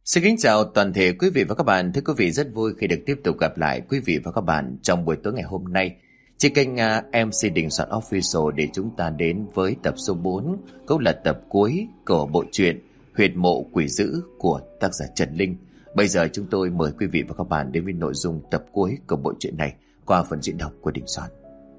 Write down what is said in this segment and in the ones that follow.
Xin kính chào toàn thể quý vị và các bạn. Thưa quý vị, rất vui khi được tiếp tục gặp lại quý vị và các bạn trong buổi tối ngày hôm nay trên kênh MC Đình Soạn Official, để chúng ta đến với tập số 4, cũng là tập cuối của bộ truyện Huyệt Mộ Quỷ Dữ của tác giả Trần Linh. Bây giờ chúng tôi mời quý vị và các bạn đến với nội dung tập cuối của bộ truyện này qua phần diễn đọc của Đình Soạn.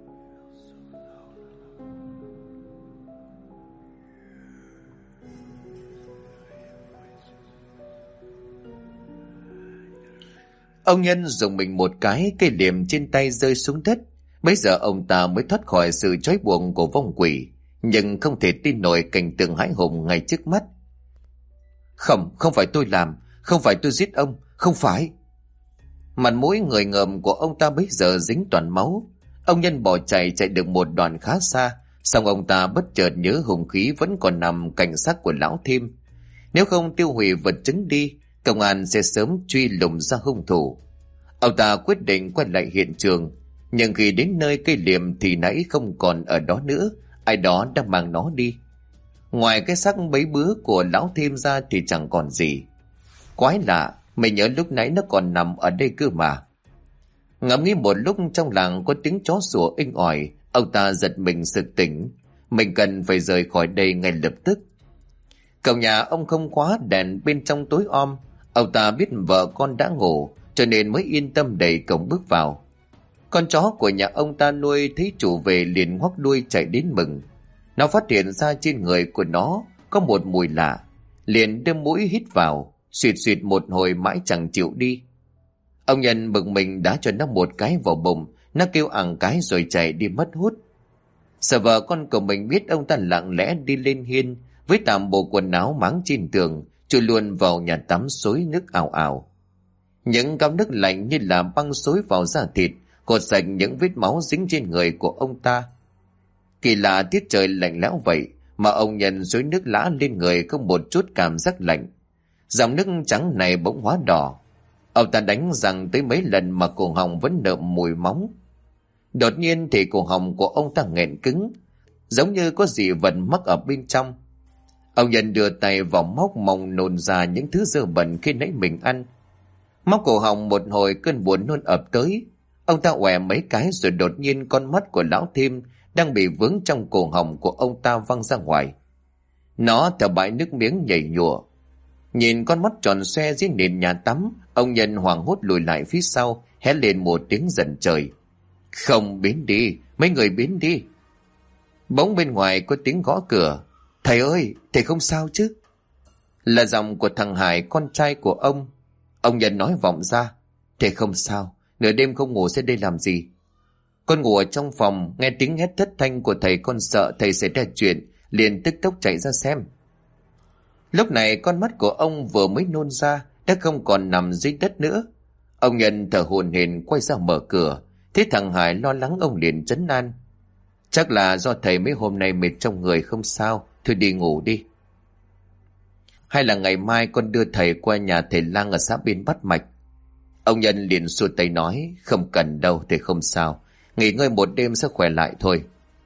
Ông Nhân dùng mình một cái, cây liềm trên tay rơi xuống đất. Bấy giờ ông ta mới thoát khỏi sự trói buộc của vong quỷ, nhưng không thể tin nổi cảnh tượng hãi hùng ngay trước mắt. Không phải tôi làm, không phải tôi giết ông, không phải. Mặt mũi người ngợm của ông ta bấy giờ dính toàn máu. Ông Nhân bỏ chạy được một đoạn khá xa, xong ông ta bất chợt nhớ hung khí vẫn còn nằm cạnh xác của lão Thêm. Nếu không tiêu hủy vật chứng đi, công an sẽ sớm truy lùng ra hung thủ. Ông ta quyết định quay lại hiện trường, nhưng khi đến nơi cây liềm thì nãy không còn ở đó nữa, ai đó đã mang nó đi. Ngoài cái xác bấy bứa của lão Thêm ra thì chẳng còn gì. Quái lạ, mình nhớ lúc nãy nó còn nằm ở đây cơ mà. Ngẫm nghĩ một lúc, trong làng có tiếng chó sủa inh ỏi, ông ta giật mình sực tỉnh. Mình cần phải rời khỏi đây ngay lập tức. Cổng nhà ông không khóa đèn, bên trong tối om. Ông ta biết vợ con đã ngủ, cho nên mới yên tâm đẩy cổng bước vào. Con chó của nhà ông ta nuôi thấy chủ về liền ngoắc đuôi chạy đến mừng. Nó phát hiện ra trên người của nó có một mùi lạ, liền đưa mũi hít vào, suýt suýt một hồi mãi chẳng chịu đi. Ông Nhân bực mình đá cho nó một cái vào bụng, nó kêu ằng cái rồi chạy đi mất hút. Sợ vợ con của mình biết, ông ta lặng lẽ đi lên hiên với tạm bộ quần áo máng trên tường, chui luôn vào nhà tắm xối nước ào ào. Những gáo nước lạnh như là băng xối vào da thịt, cột sạch những vết máu dính trên người của ông ta. Kỳ lạ, tiết trời lạnh lẽo vậy mà ông Nhân xối nước lã lên người không một chút cảm giác lạnh. Dòng nước trắng này bỗng hóa đỏ. Ông ta đánh răng tới mấy lần mà cổ họng vẫn nợm mùi móng. Đột nhiên thì cổ họng của ông ta nghẹn cứng, giống như có gì vật mắc ở bên trong. Ông Nhân đưa tay vào móc mong nôn ra những thứ dơ bẩn khi nãy mình ăn. Móc cổ họng một hồi, cơn buồn nôn ập tới. Ông ta òe mấy cái rồi đột nhiên con mắt của lão Thêm đang bị vướng trong cổ họng của ông ta văng ra ngoài. Nó theo bãi nước miếng nhảy nhụa. Nhìn con mắt tròn xoe dưới nền nhà tắm, ông Nhân hoảng hốt lùi lại phía sau, hét lên một tiếng giận trời. Không, biến đi, mấy người biến đi. Bỗng bên ngoài có tiếng gõ cửa. Thầy ơi, thầy không sao chứ? Là giọng của thằng Hải, con trai của ông. Ông Nhân nói vọng ra. Thầy không sao, nửa đêm không ngủ sẽ đây làm gì? Con ngủ ở trong phòng, nghe tiếng hét thất thanh của thầy, con sợ thầy xảy ra chuyện, liền tức tốc chạy ra xem. Lúc này con mắt của ông vừa mới nôn ra đã không còn nằm dưới đất nữa. Ông Nhân thở hổn hển quay ra mở cửa, thấy thằng Hải lo lắng, ông liền trấn an. Chắc là do thầy mấy hôm nay mệt trong người, không sao, thôi đi ngủ đi. Hay là ngày mai con đưa thầy qua nhà thầy Lang ở xã bên Bát Mạch? Ông Nhân liền xua tay nói, không cần đâu, thầy không sao, nghỉ ngơi một đêm sẽ khỏe lại thôi.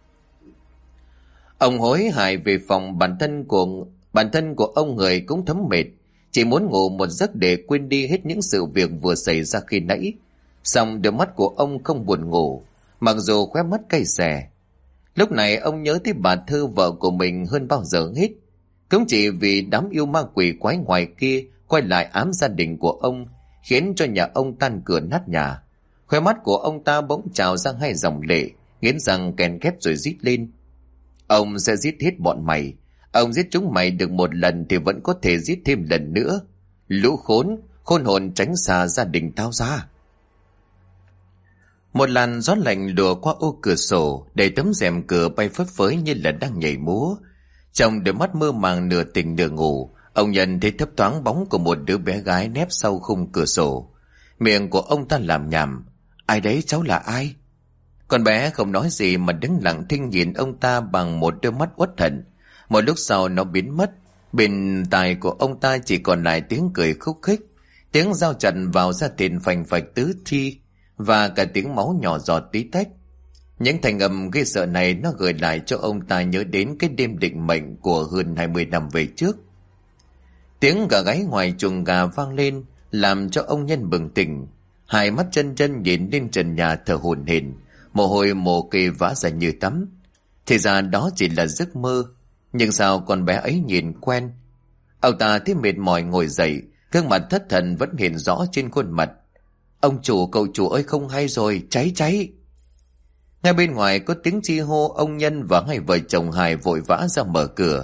Ông hối hài về phòng, bản thân của ông người cũng thấm mệt, chỉ muốn ngủ một giấc để quên đi hết những sự việc vừa xảy ra khi nãy. Song đôi mắt của ông không buồn ngủ, mặc dù khóe mắt cay xè. Lúc này ông nhớ tới bà Thư, vợ của mình, hơn bao giờ hết. Cũng chỉ vì đám yêu ma quỷ quái ngoài kia quay lại ám gia đình của ông, khiến cho nhà ông tan cửa nát nhà. Khóe mắt của ông ta bỗng trào ra hai dòng lệ, nghiến răng ken két rồi rít lên. Ông sẽ giết hết bọn mày. Ông giết chúng mày được một lần thì vẫn có thể giết thêm lần nữa. Lũ khốn hồn tránh xa gia đình tao ra. Một làn gió lạnh lùa qua ô cửa sổ, đẩy tấm rèm cửa bay phất phới như là đang nhảy múa. Trong đôi mắt mơ màng nửa tỉnh nửa ngủ, ông Nhân thấy thấp thoáng bóng của một đứa bé gái nép sau khung cửa sổ. Miệng của ông ta làm nhảm. Ai đấy, cháu là ai? Con bé không nói gì mà đứng lặng thinh nhìn ông ta bằng một đôi mắt uất hận. Một lúc sau nó biến mất. Bên tai của ông ta chỉ còn lại tiếng cười khúc khích, tiếng dao chặt vào da thịt phành phạch tứ chi, và cả tiếng máu nhỏ giọt tí tách. Những thành âm ghê sợ này nó gợi lại cho ông ta nhớ đến cái đêm định mệnh của hơn 20 năm về trước. Tiếng gà gáy ngoài chuồng gà vang lên, làm cho ông Nhân bừng tỉnh. Hai mắt chân chân nhìn lên trần nhà thở hổn hển, mồ hôi mồ kê vã ra như tắm. Thì ra đó chỉ là giấc mơ, nhưng sao con bé ấy nhìn quen. Ông ta thấy mệt mỏi ngồi dậy, gương mặt thất thần vẫn hiện rõ trên khuôn mặt. Ông chủ, cậu chủ ơi, không hay rồi, cháy cháy. Ngay bên ngoài có tiếng chi hô, ông Nhân và hai vợ chồng Hải vội vã ra mở cửa.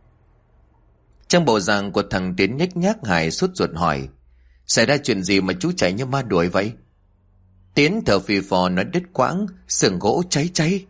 Trong bộ dạng của thằng Tiến nhếch nhác, Hải sốt ruột hỏi: xảy ra chuyện gì mà chú chạy như ma đuổi vậy? Tiến thở phì phò nói đứt quãng: xưởng gỗ cháy cháy.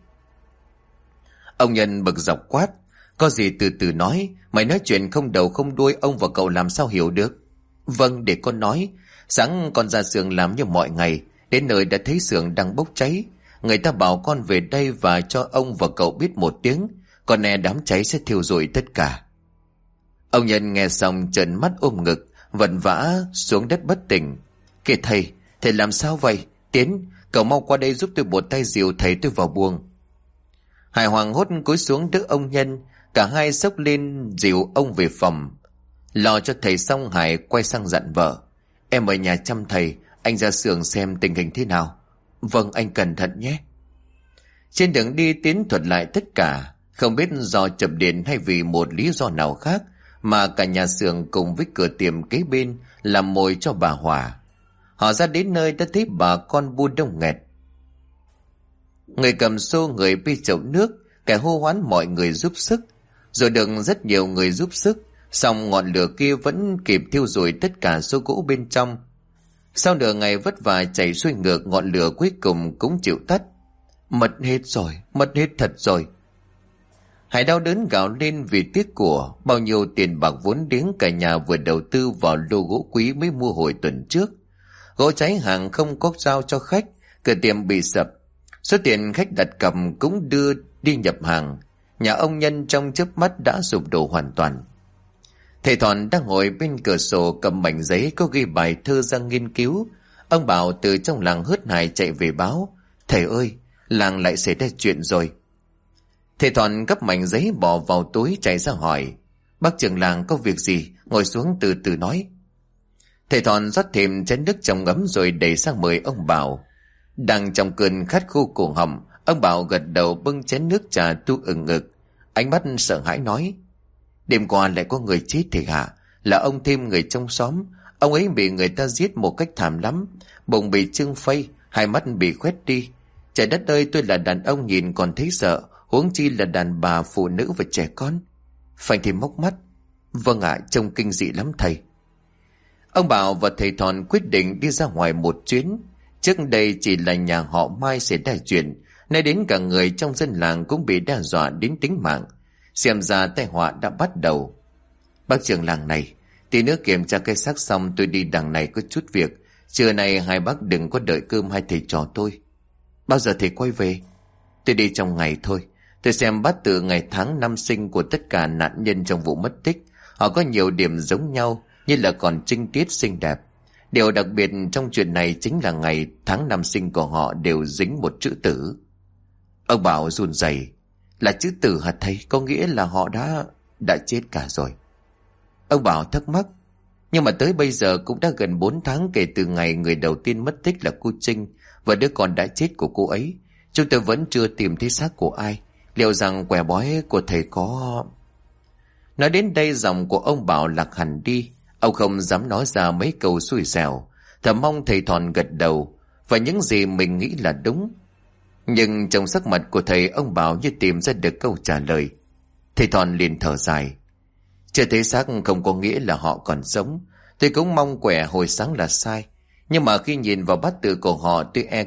Ông Nhân bực dọc quát: có gì từ từ nói, mày nói chuyện không đầu không đuôi, ông và cậu làm sao hiểu được? Vâng, để con nói. Sáng con ra xưởng làm như mọi ngày, đến nơi đã thấy xưởng đang bốc cháy. Người ta bảo con về đây và cho ông và cậu biết một tiếng, còn e đám cháy sẽ thiêu rụi tất cả. Ông Nhân nghe xong trợn mắt ôm ngực, vật vã xuống đất bất tỉnh. Kìa thầy, thầy làm sao vậy? Tiến, cậu mau qua đây giúp tôi một tay dìu thầy tôi vào buồng. Hải hoảng hốt cúi xuống đỡ ông Nhân, cả hai xốc lên dìu ông về phòng. Lo cho thầy xong, Hải quay sang dặn vợ: em ở nhà chăm thầy, anh ra xưởng xem tình hình thế nào. Vâng, anh cẩn thận nhé. Trên đường đi, Tiến thuật lại tất cả. Không biết do chập điện hay vì một lý do nào khác mà cả nhà xưởng cùng với cửa tiệm kế bên làm mồi cho bà Hòa. Họ ra đến nơi đã thấy bà con bu đông nghẹt. Người cầm xô, người bê chậu nước, kẻ hô hoán mọi người giúp sức. Rồi được rất nhiều người giúp sức, song ngọn lửa kia vẫn kịp thiêu rụi tất cả số gỗ bên trong. Sau nửa ngày vất vả chảy xuôi ngược, ngọn lửa cuối cùng cũng chịu tắt. Mất hết rồi, mất hết thật rồi. Hải đau đớn gào lên vì tiếc của. Bao nhiêu tiền bạc vốn liếng cả nhà vừa đầu tư vào lô gỗ quý mới mua hồi tuần trước. Gỗ cháy hàng không có giao cho khách, cửa tiệm bị sập. Số tiền khách đặt cọc cũng đưa đi nhập hàng. Nhà ông Nhân trong chớp mắt đã sụp đổ hoàn toàn. Thầy Thọn đang ngồi bên cửa sổ cầm mảnh giấy có ghi bài thơ ra nghiên cứu. Ông Bảo từ trong làng hớt hải chạy về báo: thầy ơi, làng lại xảy ra chuyện rồi. Thầy Thọn gấp mảnh giấy bỏ vào túi chạy ra hỏi: bác trưởng làng có việc gì? Ngồi xuống từ từ nói. Thầy Thọn rót thêm chén nước trong ấm rồi đẩy sang mời ông Bảo. Đang trong cơn khát khô cổ họng, ông Bảo gật đầu bưng chén nước trà tu ừng ực. Ánh mắt sợ hãi nói: đêm qua lại có người chết thầy hả? Là ông Thêm, người trong xóm. Ông ấy bị người ta giết một cách thảm lắm, bụng bị trương phây, hai mắt bị khoét đi. Trời đất ơi, tôi là đàn ông nhìn còn thấy sợ, huống chi là đàn bà, phụ nữ và trẻ con. Phanh Thêm mốc mắt: vâng ạ, trông kinh dị lắm thầy. Ông Bảo và thầy Thọn quyết định đi ra ngoài một chuyến. Trước đây chỉ là nhà họ Mai xảy ra chuyện, nay đến cả người trong dân làng cũng bị đe dọa đến tính mạng. Xem ra tai họa đã bắt đầu. Bác trưởng làng này, tí nữa kiểm tra cái xác xong tôi đi đằng này có chút việc. Trưa nay hai bác đừng có đợi cơm hai thầy trò tôi. Bao giờ thầy quay về? Tôi đi trong ngày thôi. Tôi xem bát tự ngày tháng năm sinh của tất cả nạn nhân trong vụ mất tích. Họ có nhiều điểm giống nhau, như là còn trinh tiết xinh đẹp. Điều đặc biệt trong chuyện này chính là ngày tháng năm sinh của họ đều dính một chữ tử. Ông Bảo run rẩy: là chữ tử hả thầy? Có nghĩa là họ đã chết cả rồi. Ông Bảo thắc mắc: nhưng mà tới bây giờ cũng đã gần 4 tháng kể từ ngày người đầu tiên mất tích là cô Trinh và đứa con đã chết của cô ấy. Chúng tôi vẫn chưa tìm thấy xác của ai. Liệu rằng quẻ bói của thầy có... Nói đến đây giọng của ông Bảo lạc hẳn đi. Ông không dám nói ra mấy câu xui xẻo, thầm mong thầy Thọn gật đầu và những gì mình nghĩ là đúng. Nhưng trong sắc mặt của thầy, ông Bảo như tìm ra được câu trả lời. Thầy Thọn liền thở dài: chưa thấy xác không có nghĩa là họ còn sống. Tôi cũng mong quẻ hồi sáng là sai, nhưng mà khi nhìn vào bát tự của họ, tôi e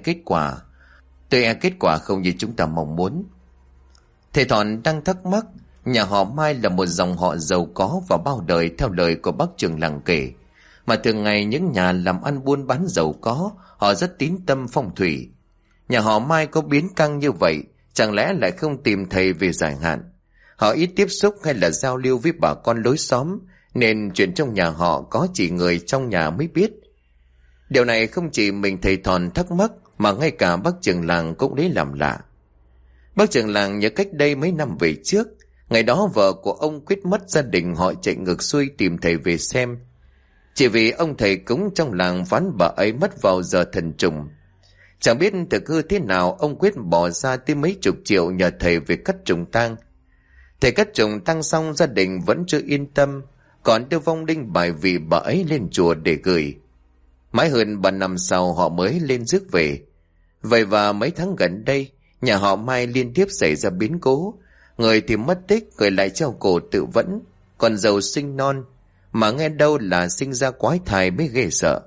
kết quả không như chúng ta mong muốn. Thầy Thọn đang thắc mắc. Nhà họ Mai là một dòng họ giàu có và bao đời theo lời của bác trưởng làng kể. Mà thường ngày những nhà làm ăn buôn bán giàu có, họ rất tín tâm phong thủy. Nhà họ Mai có biến căng như vậy, chẳng lẽ lại không tìm thầy về giải hạn? Họ ít tiếp xúc hay là giao lưu với bà con lối xóm, nên chuyện trong nhà họ có chỉ người trong nhà mới biết. Điều này không chỉ mình thầy Thọn thắc mắc, mà ngay cả bác trưởng làng cũng lấy làm lạ. Bác trưởng làng nhớ cách đây mấy năm về trước, Ngày đó vợ của ông Quyết mất, gia đình họ chạy ngược xuôi tìm thầy về xem. Chỉ vì ông thầy cúng trong làng phán bà ấy mất vào giờ thần trùng. Chẳng biết thực hư thế nào, ông Quyết bỏ ra tới mấy chục triệu nhờ thầy về cắt trùng tang. Thầy cắt trùng tang xong, gia đình vẫn chưa yên tâm, còn đưa vong linh bài vị bà ấy lên chùa để gửi. Mãi hơn 3 năm sau họ mới lên rước về. Vậy và mấy tháng gần đây, nhà họ Mai liên tiếp xảy ra biến cố. Người thì mất tích, người lại treo cổ tự vẫn, còn dâu sinh non, mà nghe đâu là sinh ra quái thai mới ghê sợ.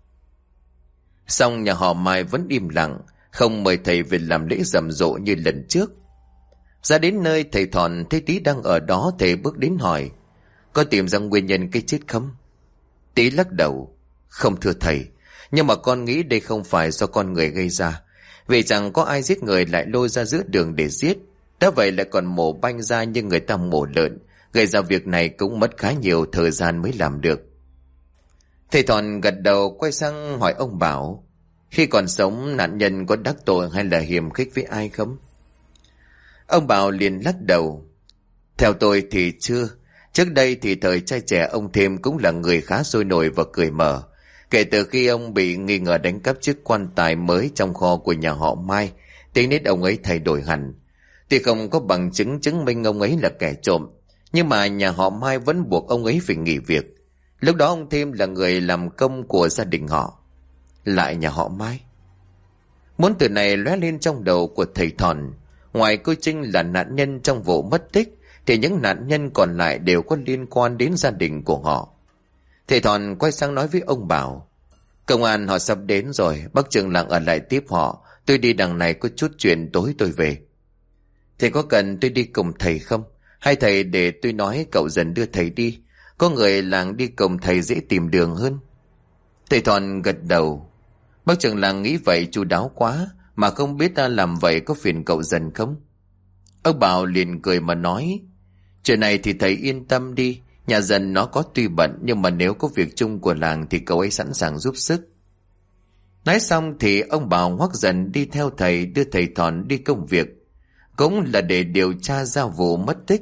Xong nhà họ Mai vẫn im lặng, không mời thầy về làm lễ rầm rộ như lần trước. Ra đến nơi, thầy Thọn thấy Tí đang ở đó, thầy bước đến hỏi: có tìm ra nguyên nhân cái chết không? Tí lắc đầu: không thưa thầy, nhưng mà con nghĩ đây không phải do con người gây ra, vì chẳng có ai giết người lại lôi ra giữa đường để giết. Đã vậy lại còn mổ banh ra như người ta mổ lợn, gây ra việc này cũng mất khá nhiều thời gian mới làm được. Thầy Thọn gật đầu, quay sang hỏi ông Bảo: khi còn sống nạn nhân có đắc tội hay là hiềm khích với ai không? Ông Bảo liền lắc đầu: theo tôi thì chưa. Trước đây thì thời trai trẻ ông Thêm cũng là người khá sôi nổi và cười mở. Kể từ khi ông bị nghi ngờ đánh cắp chiếc quan tài mới trong kho của nhà họ Mai, tính nết ông ấy thay đổi hẳn. Tuy không có bằng chứng chứng minh ông ấy là kẻ trộm, nhưng mà nhà họ Mai vẫn buộc ông ấy phải nghỉ việc. Lúc đó ông Thêm là người làm công của gia đình họ. Lại nhà họ Mai. Muốn từ này lóe lên trong đầu của thầy Thọn. Ngoài cô Trinh là nạn nhân trong vụ mất tích, thì những nạn nhân còn lại đều có liên quan đến gia đình của họ. Thầy Thọn quay sang nói với ông Bảo: công an họ sắp đến rồi, bác trưởng làng ở lại tiếp họ. Tôi đi đằng này có chút chuyện, tối tôi về. Thầy có cần tôi đi cùng thầy không? Hay thầy để tôi nói cậu dần đưa thầy đi? Có người làng đi cùng thầy dễ tìm đường hơn. Thầy Thọn gật đầu: bác trưởng làng nghĩ vậy chu đáo quá, mà không biết ta làm vậy có phiền cậu dần không? Ông Bảo liền cười mà nói: chuyện này thì thầy yên tâm đi, nhà dần nó có tuy bận, nhưng mà nếu có việc chung của làng thì cậu ấy sẵn sàng giúp sức. Nói xong thì ông Bảo ngoắc Dần đi theo thầy, đưa thầy Thọn đi công việc, cũng là để điều tra ra vụ mất tích.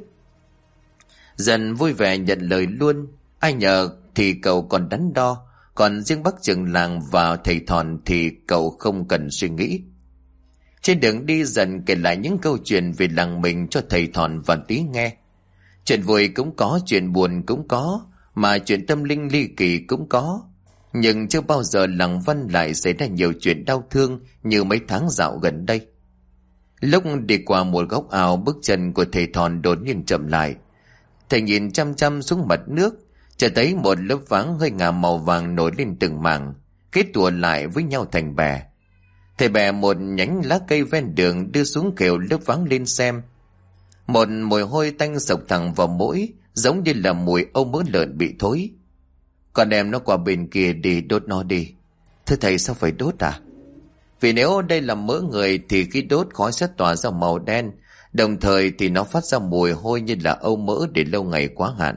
Dần vui vẻ nhận lời luôn, ai nhờ thì cậu còn đắn đo, còn riêng bác trưởng làng và thầy Thọn thì cậu không cần suy nghĩ. Trên đường đi, Dần kể lại những câu chuyện về làng mình cho thầy Thọn và Tí nghe. Chuyện vui cũng có, chuyện buồn cũng có, mà chuyện tâm linh ly kỳ cũng có. Nhưng chưa bao giờ làng Văn lại xảy ra nhiều chuyện đau thương như mấy tháng dạo gần đây. Lúc đi qua một góc ao, bước chân của thầy Thọn đột nhiên chậm lại. Thầy nhìn chăm chăm xuống mặt nước, chợt thấy một lớp váng hơi ngà màu vàng nổi lên từng mảng, kết tủa lại với nhau thành bè. Thầy bè một nhánh lá cây ven đường, đưa xuống khều lớp váng lên xem. Một mùi hôi tanh sộc thẳng vào mũi, giống như là mùi âu mỡ lợn bị thối. Con đem nó qua bên kia đi, đốt nó đi. Thưa thầy, sao phải đốt à? Vì nếu đây là mỡ người thì khi đốt khói sẽ tỏa ra màu đen, đồng thời thì nó phát ra mùi hôi như là âu mỡ để lâu ngày quá hạn.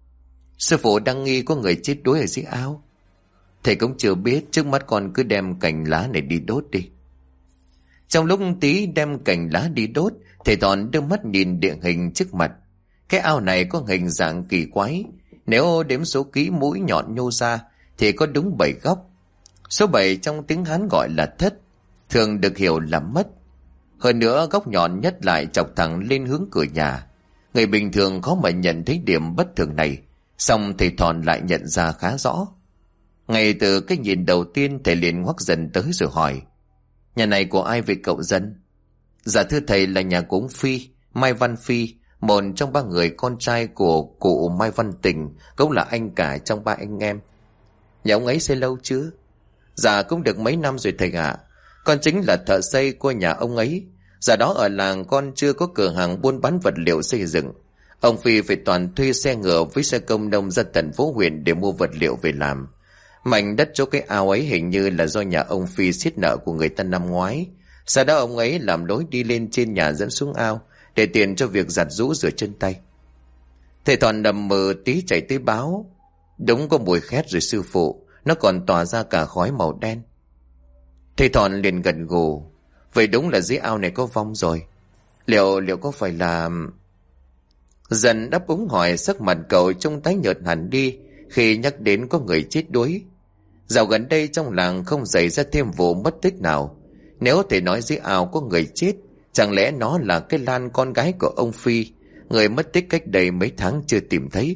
Sư phụ đang nghi có người chết đuối ở dưới ao. Thầy cũng chưa biết, trước mắt con cứ đem cành lá này đi đốt đi. Trong lúc Tí đem cành lá đi đốt, thầy Thọn đưa mắt nhìn địa hình trước mặt. Cái ao này có hình dạng kỳ quái, nếu đếm số ký mũi nhọn nhô ra thì có đúng 7 góc. Số 7 trong tiếng Hán gọi là thất, thường được hiểu là mất. Hơn nữa, góc nhọn nhất lại chọc thẳng lên hướng cửa nhà. Người bình thường khó mà nhận thấy điểm bất thường này, song thầy Thọn lại nhận ra khá rõ. Ngay từ cái nhìn đầu tiên, thầy liền ngoắc Dần tới rồi hỏi: nhà này của ai vậy cậu Dần? Dạ thưa thầy, là nhà của ông Phi, Mai Văn Phi, một trong 3 người con trai của cụ Mai Văn Tình, cũng là anh cả trong 3 anh em. Nhà ông ấy xây lâu chưa? Dạ cũng được mấy năm rồi thầy ạ. Con chính là thợ xây của nhà ông ấy. Dạ đó ở làng con chưa có cửa hàng buôn bán vật liệu xây dựng. Ông Phi phải toàn thuê xe ngựa với xe công nông ra tận phố huyện để mua vật liệu về làm. Mảnh đất chỗ cái ao ấy hình như là do nhà ông Phi xiết nợ của người ta năm ngoái. Sau đó ông ấy làm lối đi lên trên nhà dẫn xuống ao, để tiền cho việc giặt giũ rửa chân tay. Thầy Thọn nằm mơ, Tí chạy tới báo: đúng có mùi khét rồi sư phụ, nó còn tỏa ra cả khói màu đen. Thầy Thọn liền gật gù: vậy đúng là dưới ao này có vong rồi. Liệu có phải là... Dần đáp ứng hỏi, sắc mặt cậu trông tái nhợt hẳn đi khi nhắc đến có người chết đuối. Dạo gần đây trong làng không xảy ra thêm vụ mất tích nào. Nếu thể nói dưới ao có người chết, chẳng lẽ nó là cái Lan con gái của ông Phi, người mất tích cách đây mấy tháng chưa tìm thấy.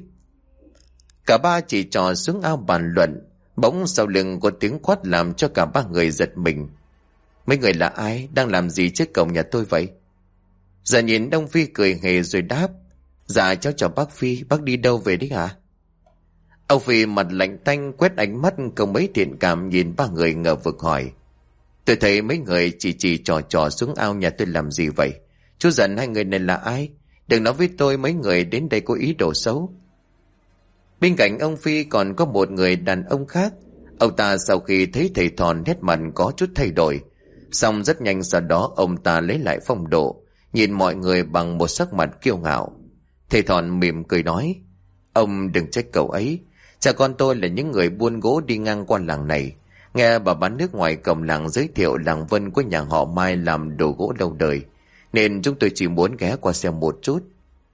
Cả ba chỉ trò xuống ao bàn luận. Bỗng sau lưng có tiếng quát làm cho cả ba người giật mình. Mấy người là ai, đang làm gì trước cổng nhà tôi vậy? Giờ nhìn ông Phi cười hề rồi đáp: Dạ cháu chào bác Phi, bác đi đâu về đấy hả? Ông Phi mặt lạnh tanh quét ánh mắt không mấy thiện cảm nhìn ba người ngờ vực hỏi: Tôi thấy mấy người chỉ trò xuống ao nhà tôi làm gì vậy? Chú giận hai người này là ai? Đừng nói với tôi mấy người đến đây có ý đồ xấu. Bên cạnh ông Phi còn có một người đàn ông khác. Ông ta sau khi thấy thầy Thòn nét mặt có chút thay đổi, xong rất nhanh sau đó ông ta lấy lại phong độ, nhìn mọi người bằng một sắc mặt kiêu ngạo. Thầy Thòn mỉm cười nói: Ông đừng trách cậu ấy. Cha con tôi là những người buôn gỗ đi ngang qua làng này. Nghe bà bán nước ngoài cổng làng giới thiệu làng Vân của nhà họ Mai làm đồ gỗ lâu đời, nên chúng tôi chỉ muốn ghé qua xem một chút.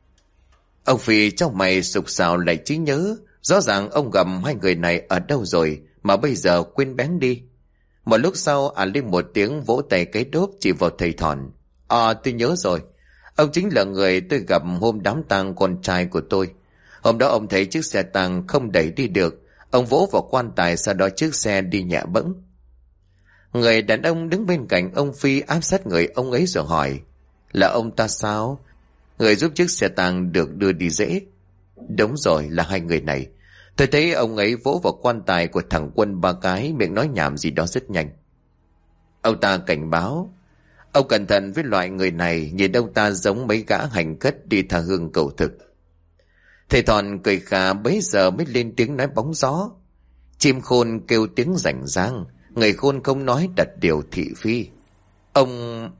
Ông Phi trong mày sục sạo lại trí nhớ. Rõ ràng ông gặp hai người này ở đâu rồi mà bây giờ quên bén đi. Một lúc sau lên một tiếng vỗ tay cái đốp chỉ vào thầy Thòn: Tôi nhớ rồi. Ông chính là người tôi gặp hôm đám tang con trai của tôi. Hôm đó ông thấy chiếc xe tang không đẩy đi được, ông vỗ vào quan tài, sau đó chiếc xe đi nhẹ bẫng. Người đàn ông đứng bên cạnh ông Phi áp sát người ông ấy rồi hỏi: Là ông ta sao? Người giúp chiếc xe tang được đưa đi dễ. Đúng rồi, là hai người này. Tôi thấy ông ấy vỗ vào quan tài của thằng Quân 3 cái, miệng nói nhảm gì đó rất nhanh. Ông ta cảnh báo: Ông cẩn thận với loại người này, nhìn ông ta giống mấy gã hành cất đi tha hương cầu thực. Thầy Thòn cười khà bấy giờ mới lên tiếng nói bóng gió: Chim khôn kêu tiếng rảnh rang, người khôn không nói đặt điều thị phi. Ông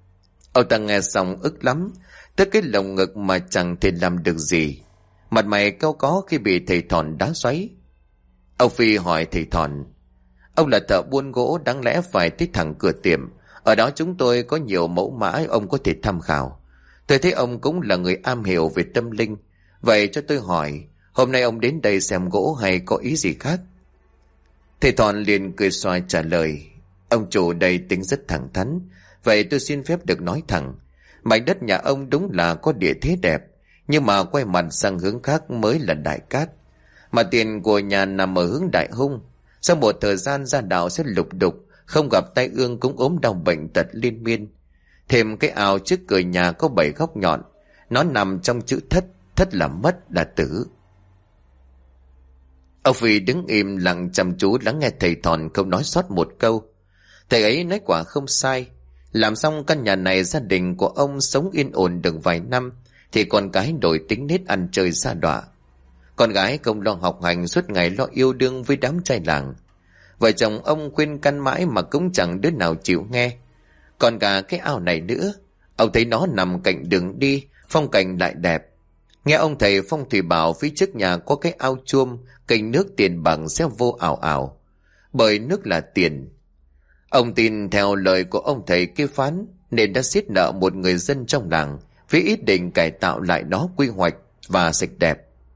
ta nghe xong ức lắm, tới cái lồng ngực mà chẳng thể làm được gì. Mặt mày cau có khi bị thầy Thòn đá xoáy. Ông Phi hỏi thầy Thòn: Ông là thợ buôn gỗ, đáng lẽ phải tới thẳng cửa tiệm. Ở đó chúng tôi có nhiều mẫu mã ông có thể tham khảo. Tôi thấy ông cũng là người am hiểu về tâm linh. Vậy cho tôi hỏi, hôm nay ông đến đây xem gỗ hay có ý gì khác? Thầy Thòn liền cười xoay trả lời: Ông chủ đây tính rất thẳng thắn. Vậy tôi xin phép được nói thẳng. Mảnh đất nhà ông đúng là có địa thế đẹp, nhưng mà quay mặt sang hướng khác mới là Đại Cát. Mà tiền của nhà nằm ở hướng Đại Hung. Sau một thời gian gia đạo sẽ lục đục, không gặp tai ương cũng ốm đau bệnh tật liên miên. Thêm cái ao trước cửa nhà có 7 góc nhọn, nó nằm trong chữ thất, thất là mất, là tử. Ông Phi đứng im lặng chăm chú lắng nghe thầy Thòn không nói sót một câu. Thầy ấy nói quả không sai. Làm xong căn nhà này, gia đình của ông sống yên ổn được vài năm thì con cái đổi tính nết ăn chơi sa đọa. Con gái không lo học hành, suốt ngày lo yêu đương với đám trai làng. Vợ chồng ông khuyên can mãi mà cũng chẳng đứa nào chịu nghe. Còn cả cái ao này nữa, ông thấy nó nằm cạnh đường đi, phong cảnh lại đẹp. Nghe ông thầy phong thủy bảo phía trước nhà có cái ao chuông, kênh nước tiền bằng sẽ vô ảo ảo, bởi nước là tiền. Ông tin theo lời của ông thầy kia phán, nên đã xiết nợ một người dân trong làng với ý định cải tạo lại nó quy hoạch và sạch đẹp.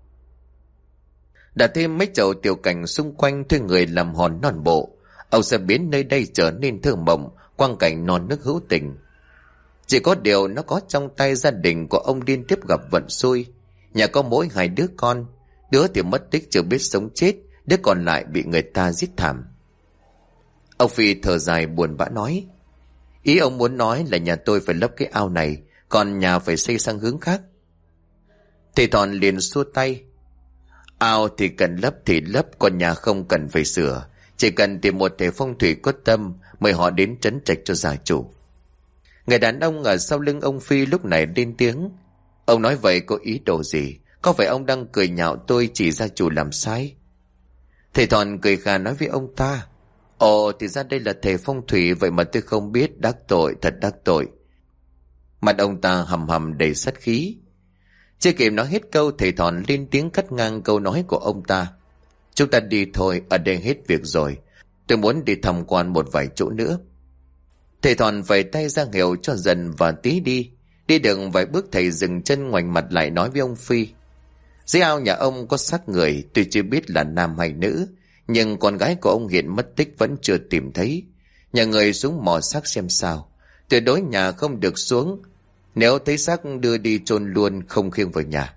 Đặt thêm mấy chậu tiểu cảnh xung quanh, thuê người làm hòn non bộ, ông sẽ biến nơi đây trở nên thơ mộng, quang cảnh non nước hữu tình. Chỉ có điều nó có trong tay gia đình của ông liên tiếp gặp vận xui. Nhà có mỗi 2 đứa con, đứa thì mất tích chưa biết sống chết, đứa còn lại bị người ta giết thảm. Ông Phi thở dài buồn bã nói: Ý ông muốn nói là nhà tôi phải lấp cái ao này, còn nhà phải xây sang hướng khác. Thầy Thòn liền xua tay: Ao thì cần lấp thì lấp, còn nhà không cần phải sửa. Chỉ cần tìm một thầy phong thủy có tâm, mời họ đến trấn trạch cho gia chủ. Người đàn ông ở sau lưng ông Phi lúc này lên tiếng: Ông nói vậy có ý đồ gì? Có phải ông đang cười nhạo tôi chỉ gia chủ làm sai? Thầy Thòn cười khà nói với ông ta: Ồ, thì ra đây là thầy phong thủy, vậy mà tôi không biết, đắc tội, thật đắc tội. Mặt ông ta hầm hầm đầy sát khí. Chưa kịp nói hết câu, thầy Thòn lên tiếng cắt ngang câu nói của ông ta: Chúng ta đi thôi, ở đây hết việc rồi. Tôi muốn đi tham quan một vài chỗ nữa. Thầy Thòn vẫy tay ra hiệu cho Dần và Tí đi. Đi được vài bước thầy dừng chân ngoảnh mặt lại nói với ông Phi: Dưới ao nhà ông có xác người, tuy chưa biết là nam hay nữ, nhưng con gái của ông hiện mất tích vẫn chưa tìm thấy. Nhà người xuống mò xác xem sao, tuyệt đối nhà không được xuống. Nếu thấy xác đưa đi chôn luôn, không khiêng vào nhà.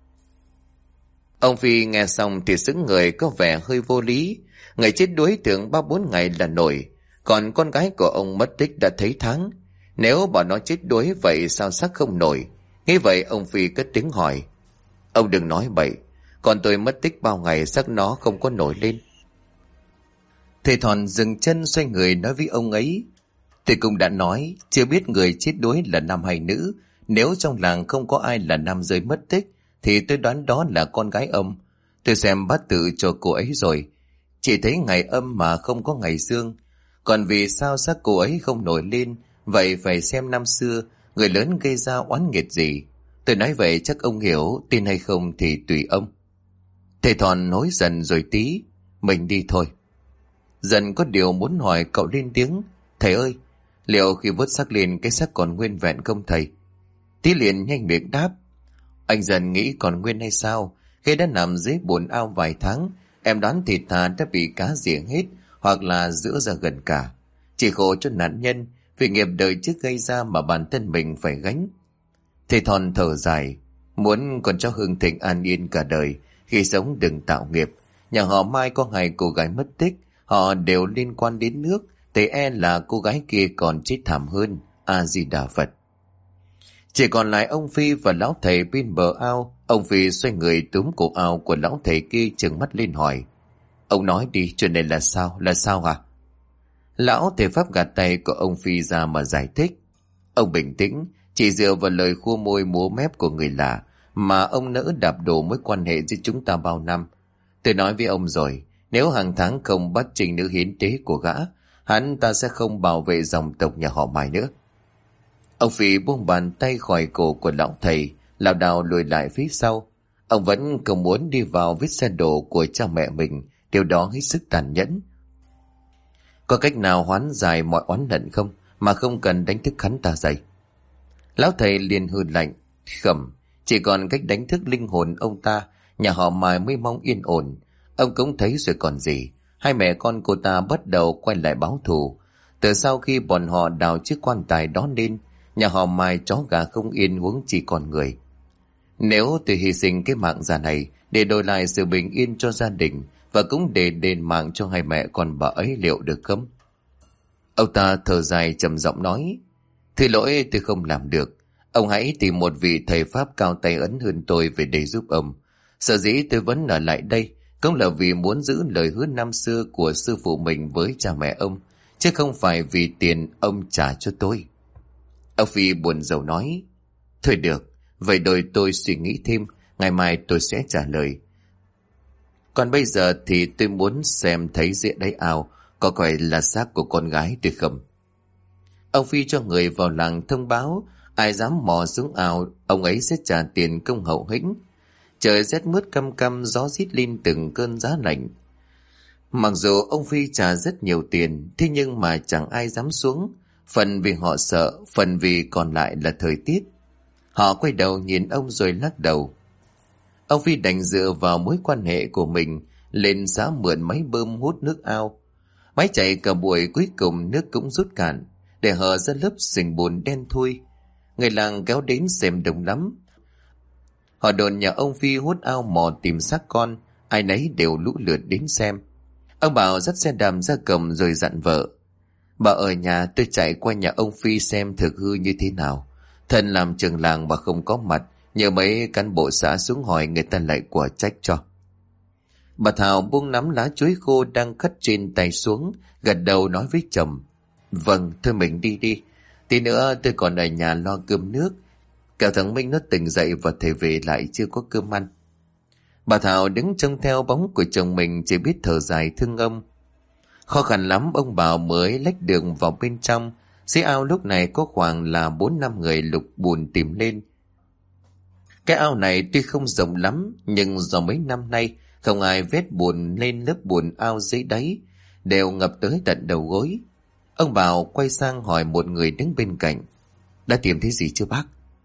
Ông Phi nghe xong thì sững người, có vẻ hơi vô lý. Người chết đuối tưởng 3-4 ngày là nổi, còn con gái của ông mất tích đã thấy tháng. Nếu bảo nó chết đuối vậy sao xác không nổi? Nghĩ vậy ông Phi cất tiếng hỏi: Ông đừng nói bậy, còn tôi mất tích bao ngày xác nó không có nổi lên. Thầy Thòn dừng chân xoay người nói với ông ấy: Tôi cũng đã nói, chưa biết người chết đuối là nam hay nữ. Nếu trong làng không có ai là nam giới mất tích thì tôi đoán đó là con gái ông. Tôi xem bát tự cho cô ấy rồi, chỉ thấy ngày âm mà không có ngày dương. Còn vì sao xác cô ấy không nổi lên, vậy phải xem năm xưa người lớn gây ra oán nghiệt gì. Tôi nói vậy chắc ông hiểu, tin hay không thì tùy ông. Thầy Thòn hối dần rồi tí: Mình đi thôi. Dần có điều muốn hỏi, cậu lên tiếng: Thầy ơi, liệu khi vớt xác lên cái xác còn nguyên vẹn không thầy? Tí liền nhanh miệng đáp: Anh Dần nghĩ còn nguyên hay sao? Khi đã nằm dưới bùn ao vài tháng, em đoán thịt thà đã bị cá rỉa hết, hoặc là rữa ra gần cả. Chỉ khổ cho nạn nhân vì nghiệp đời trước gây ra mà bản thân mình phải gánh. Thầy Thòn thở dài: Muốn con cháu hưng thịnh an yên cả đời, khi sống đừng tạo nghiệp. Nhà họ Mai có 2 cô gái mất tích, họ đều liên quan đến nước, thì e là cô gái kia còn chết thảm hơn. A Di Đà Phật. Chỉ còn lại ông Phi và lão thầy bên bờ ao. Ông Phi xoay người túm cổ ao của lão thầy kia, trừng mắt lên hỏi: Ông nói đi, chuyện này là sao hả? Lão thầy Pháp gạt tay của ông Phi ra mà giải thích: Ông bình tĩnh, chỉ dựa vào lời khua môi múa mép của người lạ mà ông nỡ đạp đổ mối quan hệ giữa chúng ta bao năm. Tôi nói với ông rồi, nếu hàng tháng không bắt trình nữ hiến tế của gã, hắn ta sẽ không bảo vệ dòng tộc nhà họ Mai nữa. Ông Phi buông bàn tay khỏi cổ của lão thầy, lảo đảo lùi lại phía sau. Ông vẫn không muốn đi vào vết xe đổ của cha mẹ mình, điều đó hết sức tàn nhẫn. Có cách nào hoán giải mọi oán hận không, mà không cần đánh thức hắn ta dậy? Lão thầy liền hừ lạnh: Khẩm, chỉ còn cách đánh thức linh hồn ông ta, nhà họ Mai mới mong yên ổn. Ông cũng thấy rồi còn gì, 2 mẹ con cô ta bắt đầu quay lại báo thù. Từ sau khi bọn họ đào chiếc quan tài đó lên, nhà họ Mai chó gà không yên, huống chỉ còn người. Nếu tôi hy sinh cái mạng già này để đổi lại sự bình yên cho gia đình, và cũng để đền mạng cho 2 mẹ con bà ấy, liệu được không? Ông ta thở dài trầm giọng nói: Thứ lỗi, tôi không làm được. Ông hãy tìm một vị thầy Pháp cao tay ấn hơn tôi về để giúp ông. Sở dĩ tôi vẫn ở lại đây cũng là vì muốn giữ lời hứa năm xưa của sư phụ mình với cha mẹ ông, chứ không phải vì tiền ông trả cho tôi. Ông Phi buồn rầu nói: Thôi được, vậy rồi tôi suy nghĩ thêm, ngày mai tôi sẽ trả lời. Còn bây giờ thì tôi muốn xem thấy dưới đáy ao có phải là xác của con gái tôi không. Ông Phi cho người vào làng thông báo, ai dám mò xuống ao, ông ấy sẽ trả tiền công hậu hĩnh. Trời rét mướt căm căm, gió rít lên từng cơn giá lạnh. Mặc dù ông Phi trả rất nhiều tiền, thế nhưng mà chẳng ai dám xuống, phần vì họ sợ, phần vì còn lại là thời tiết. Họ quay đầu nhìn ông rồi lắc đầu. Ông Phi đành dựa vào mối quan hệ của mình lên xã mượn máy bơm hút nước ao. Máy chạy cả buổi, cuối cùng nước cũng rút cạn, để hở ra lớp sình bùn đen thui. Người làng kéo đến xem đông lắm. Họ đồn nhà ông Phi hút ao mò tìm xác con, ai nấy đều lũ lượt đến xem. Ông Bảo dắt xe đạp ra cổng rồi dặn vợ: Bà ở nhà, tôi chạy qua nhà ông Phi xem thực hư như thế nào. Thân làm trưởng làng mà không có mặt, nhờ mấy cán bộ xã xuống hỏi, người ta lại quả trách cho. Bà Thảo buông nắm lá chuối khô đang cất trên tay xuống, gật đầu nói với chồng: Vâng, thôi mình đi đi. Tí nữa tôi còn ở nhà lo cơm nước. Kẻo thằng Minh nó tỉnh dậy và thầy về lại chưa có cơm ăn. Bà Thảo đứng trông theo bóng của chồng mình, chỉ biết thở dài thương ông. Khó khăn lắm ông Bảo mới lách đường vào bên trong. Dưới ao lúc này có khoảng là 4-5 người lục bùn tìm lên. Cái ao này tuy không rộng lắm, nhưng do mấy năm nay không ai vét bùn lên lớp bùn ao dưới đáy, đều ngập tới tận đầu gối. Ông Bảo quay sang hỏi một người đứng bên cạnh: Đã tìm thấy gì chưa bác?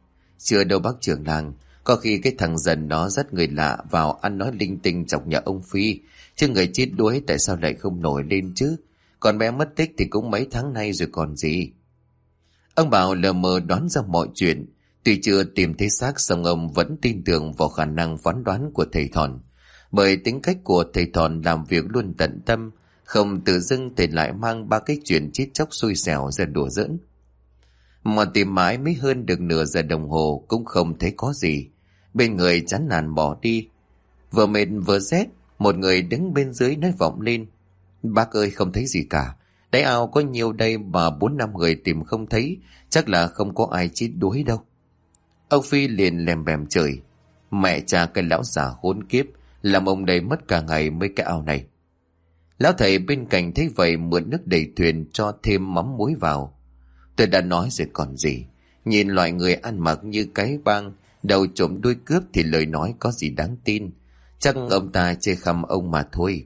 Chưa đâu bác trưởng làng. Có khi cái thằng dần nó dắt người lạ vào ăn nói linh tinh chọc nhà ông Phi. Chứ người chết đuối tại sao lại không nổi lên chứ? Còn bé mất tích thì cũng mấy tháng nay rồi còn gì. Ông Bảo lờ mờ đoán ra mọi chuyện. Tuy chưa tìm thấy xác, song ông vẫn tin tưởng vào khả năng phán đoán của thầy Thòn. Bởi tính cách của thầy Thòn làm việc luôn tận tâm, không tự dưng thầy lại mang ba cái chuyện chết chóc xui xẻo ra đùa giỡn. Mà tìm mãi mới hơn được nửa giờ đồng hồ cũng không thấy có gì. Bên người chán nản bỏ đi. Vừa mệt vừa rét, một người đứng bên dưới nói vọng lên: Bác ơi, không thấy gì cả. Đáy ao có nhiều đây mà 4-5 người tìm không thấy, chắc là không có ai chết đuối đâu. Ông Phi liền lèm bèm chửi: Mẹ cha cái lão già khốn kiếp, làm ông đây mất cả ngày mới cái ao này. Lão thầy bên cạnh thấy vậy mượn nước đầy thuyền cho thêm mắm muối vào. Tôi đã nói rồi còn gì. Nhìn loại người ăn mặc như cái bang, đầu trộm đuôi cướp thì lời nói có gì đáng tin. Chắc ông ta chê khăm ông mà thôi.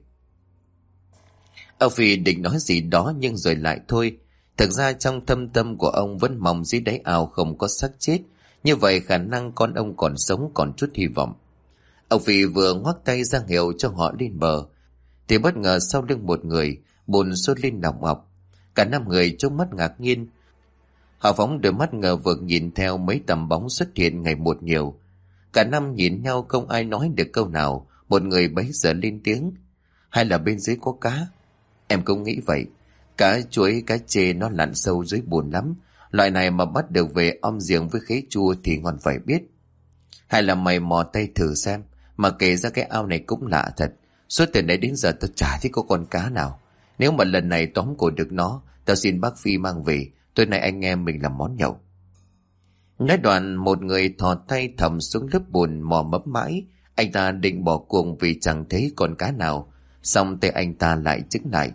Ông Phi định nói gì đó nhưng rồi lại thôi. Thực ra trong thâm tâm của ông vẫn mong dưới đáy ao không có xác chết. Như vậy khả năng con ông còn sống còn chút hy vọng. Ông Phi vừa ngoắc tay ra hiệu cho họ lên bờ thì bất ngờ sau lưng một người bồn sốt lên nòng ọc. Cả 5 người trông mắt ngạc nhiên. Họ phóng đôi mắt ngờ vực nhìn theo mấy tầm bóng xuất hiện ngày một nhiều. Cả 5 nhìn nhau không ai nói được câu nào. Một người bấy giờ lên tiếng: Hay là bên dưới có cá? Em cũng nghĩ vậy. Cá chuối, cá chê nó lặn sâu dưới bùn lắm. Loại này mà bắt được về om giềng với khế chua thì ngon phải biết. Hay là mày mò tay thử xem. Mà kể ra cái ao này cũng lạ thật. Suốt từ nãy đến giờ tao chả thấy có con cá nào. Nếu mà lần này tóm cổ được nó, tao xin bác Phi mang về. Tối nay anh em mình làm món nhậu. Nói đoạn một người thò tay thầm xuống lớp bùn mò mẫm mãi. Anh ta định bỏ cuộc vì chẳng thấy con cá nào. Xong tay anh ta lại chững lại.